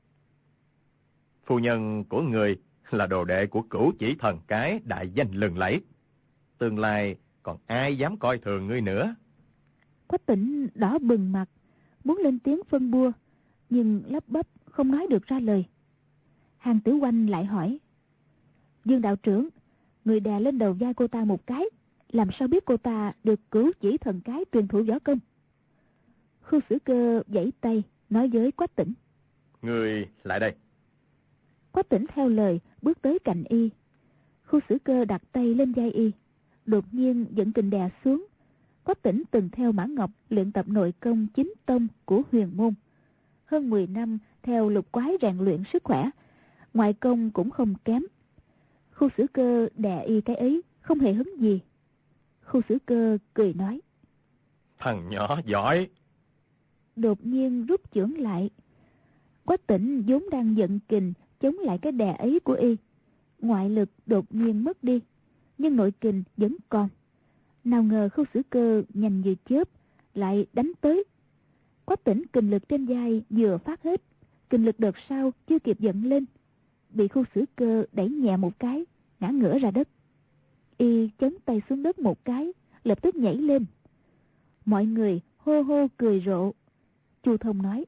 Phu nhân của người là đồ đệ của Cửu Chỉ thần cái đại danh lừng lẫy. Tương lai còn ai dám coi thường ngươi nữa? Quách Tĩnh đỏ bừng mặt, muốn lên tiếng phân bua, nhưng lắp bắp không nói được ra lời. Hàng Tiểu Oanh lại hỏi, Dương đạo trưởng, người đè lên đầu vai cô ta một cái, làm sao biết cô ta được Cửu Chỉ thần cái truyền thụ võ công? Khu Xử Cơ giãy tay nói với Quách Tĩnh, Ngươi lại đây. Quách Tĩnh theo lời bước tới cạnh y. Khu Xử Cơ đặt tay lên vai y, đột nhiên dẫn kình đè xuống. Quách Tĩnh từng theo Mã Ngọc luyện tập nội công chính tông của Huyền môn, hơn 10 năm theo Lục Quái rèn luyện sức khỏe, ngoại công cũng không kém. Khu Xử Cơ đè y cái ấy không hề hứng gì. Khu Xử Cơ cười nói, Thằng nhỏ giỏi. đột nhiên rút chưởng lại. Quách Tĩnh vốn đang giận kình chống lại cái đè ấy của y, ngoại lực đột nhiên mất đi, nhưng nội kình vẫn còn. Nào ngờ Khu Xử Cơ nhanh như chớp lại đánh tới. Quách Tĩnh kình lực trên vai vừa phát hết, kình lực đợt sau chưa kịp dẫn lên, bị Khu Xử Cơ đẩy nhẹ một cái, ngã ngửa ra đất. Y chống tay xuống đất một cái, lập tức nhảy lên. Mọi người hô hô cười rộ. Chu Thông nói,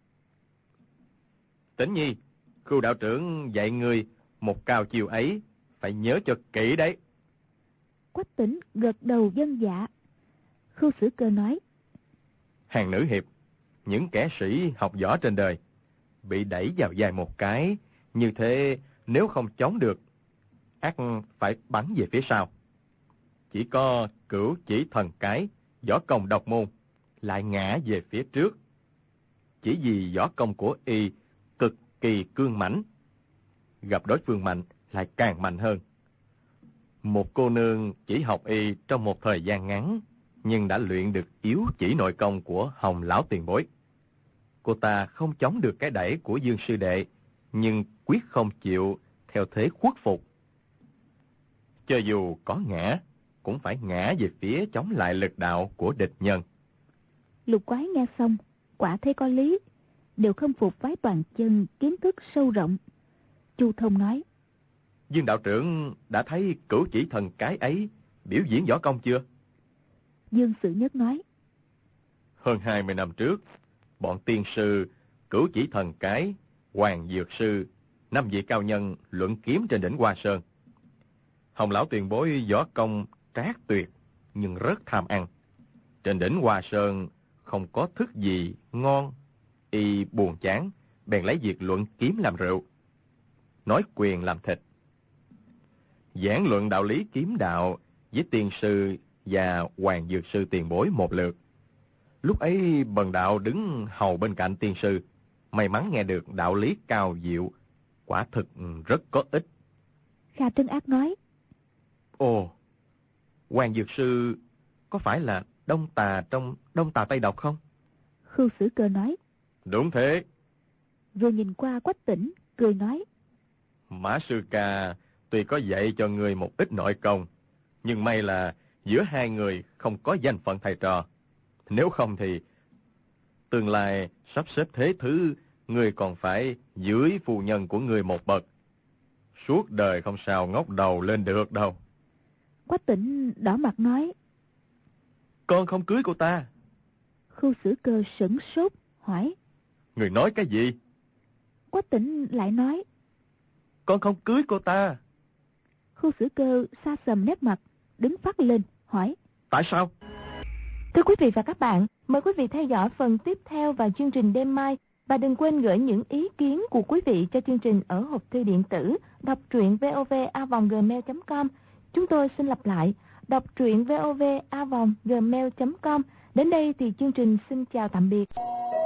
Tĩnh nhi, Khu đạo trưởng dạy ngươi một cao chiều ấy, phải nhớ cho kỹ đấy. Quách Tĩnh gật đầu vâng dạ. Khu Xử Cơ nói, Hàng nữ hiệp, những kẻ sĩ học võ trên đời, bị đẩy vào vai một cái, như thế nếu không chống được, ắt phải bắn về phía sau. Chỉ có Cửu Chỉ thần cái, võ công độc môn, lại ngã về phía trước. Chỉ vì võ công của y cực kỳ cương mãnh, gặp đối phương mạnh lại càng mạnh hơn. Một cô nương chỉ học y trong một thời gian ngắn, nhưng đã luyện được yếu chỉ nội công của Hồng lão tiền bối. Cô ta không chống được cái đẩy của Dương sư đệ, nhưng quyết không chịu theo thế khuất phục. Cho dù có ngã, cũng phải ngã về phía chống lại lực đạo của địch nhân. Lục Quái nghe xong quả thấy có lý, đều khâm phục phái Toàn Chân kiến thức sâu rộng. Chu Thông nói, Dương đạo trưởng đã thấy Cửu Chỉ thần cái ấy biểu diễn võ công chưa? Dương Sự Nhất nói, Hơn 20 năm trước, bọn tiên sư, Cửu Chỉ thần cái, Hoàng Dược sư, 5 vị cao nhân luận kiếm trên đỉnh Hoa Sơn. Hồng lão tiền bối võ công trác tuyệt, nhưng rất tham ăn. Trên đỉnh Hoa Sơn không có thức gì ngon, y buồn chán, bèn lấy việc luận kiếm làm rượu, nói quyền làm thịt. Giảng luận đạo lý kiếm đạo với tiên sư và hoàng dược sư tiền bối một lượt. Lúc ấy Bần đạo đứng hầu bên cạnh tiên sư, may mắn nghe được đạo lý cao diệu, quả thực rất có ích. Kha Trấn Ác nói: Ồ, hoàng dược sư có phải là Đông Tà trong Đông Tà Tây Độc không? Khưu Sử Cơ nói: Đúng thế. Rồi nhìn qua Quách Tỉnh, cười nói: Mã sư ca tuy có dạy cho người một ít nội công, nhưng may là giữa hai người không có danh phận thầy trò. Nếu không thì tương lai sắp xếp thế thứ, người còn phải dưới phu nhân của người một bậc. Suốt đời không sao ngóc đầu lên được đâu. Quách Tỉnh đỏ mặt nói: Con không cưới cô ta. Khưu Sử Cơ sửng sốt, hỏi: Người nói cái gì? Quách Tỉnh lại nói: Con không cưới cô ta. Khưu Sử Cơ sa sầm nét mặt, đứng phát lên, hỏi: Tại sao? Thưa quý vị và các bạn, mời quý vị theo dõi phần tiếp theo vào chương trình đêm mai. Và đừng quên gửi những ý kiến của quý vị cho chương trình ở hộp thư điện tử đọc truyện vov@gmail.com. Chúng tôi xin lặp lại: đọc truyện vov@gmail.com. Đến đây thì chương trình xin chào tạm biệt.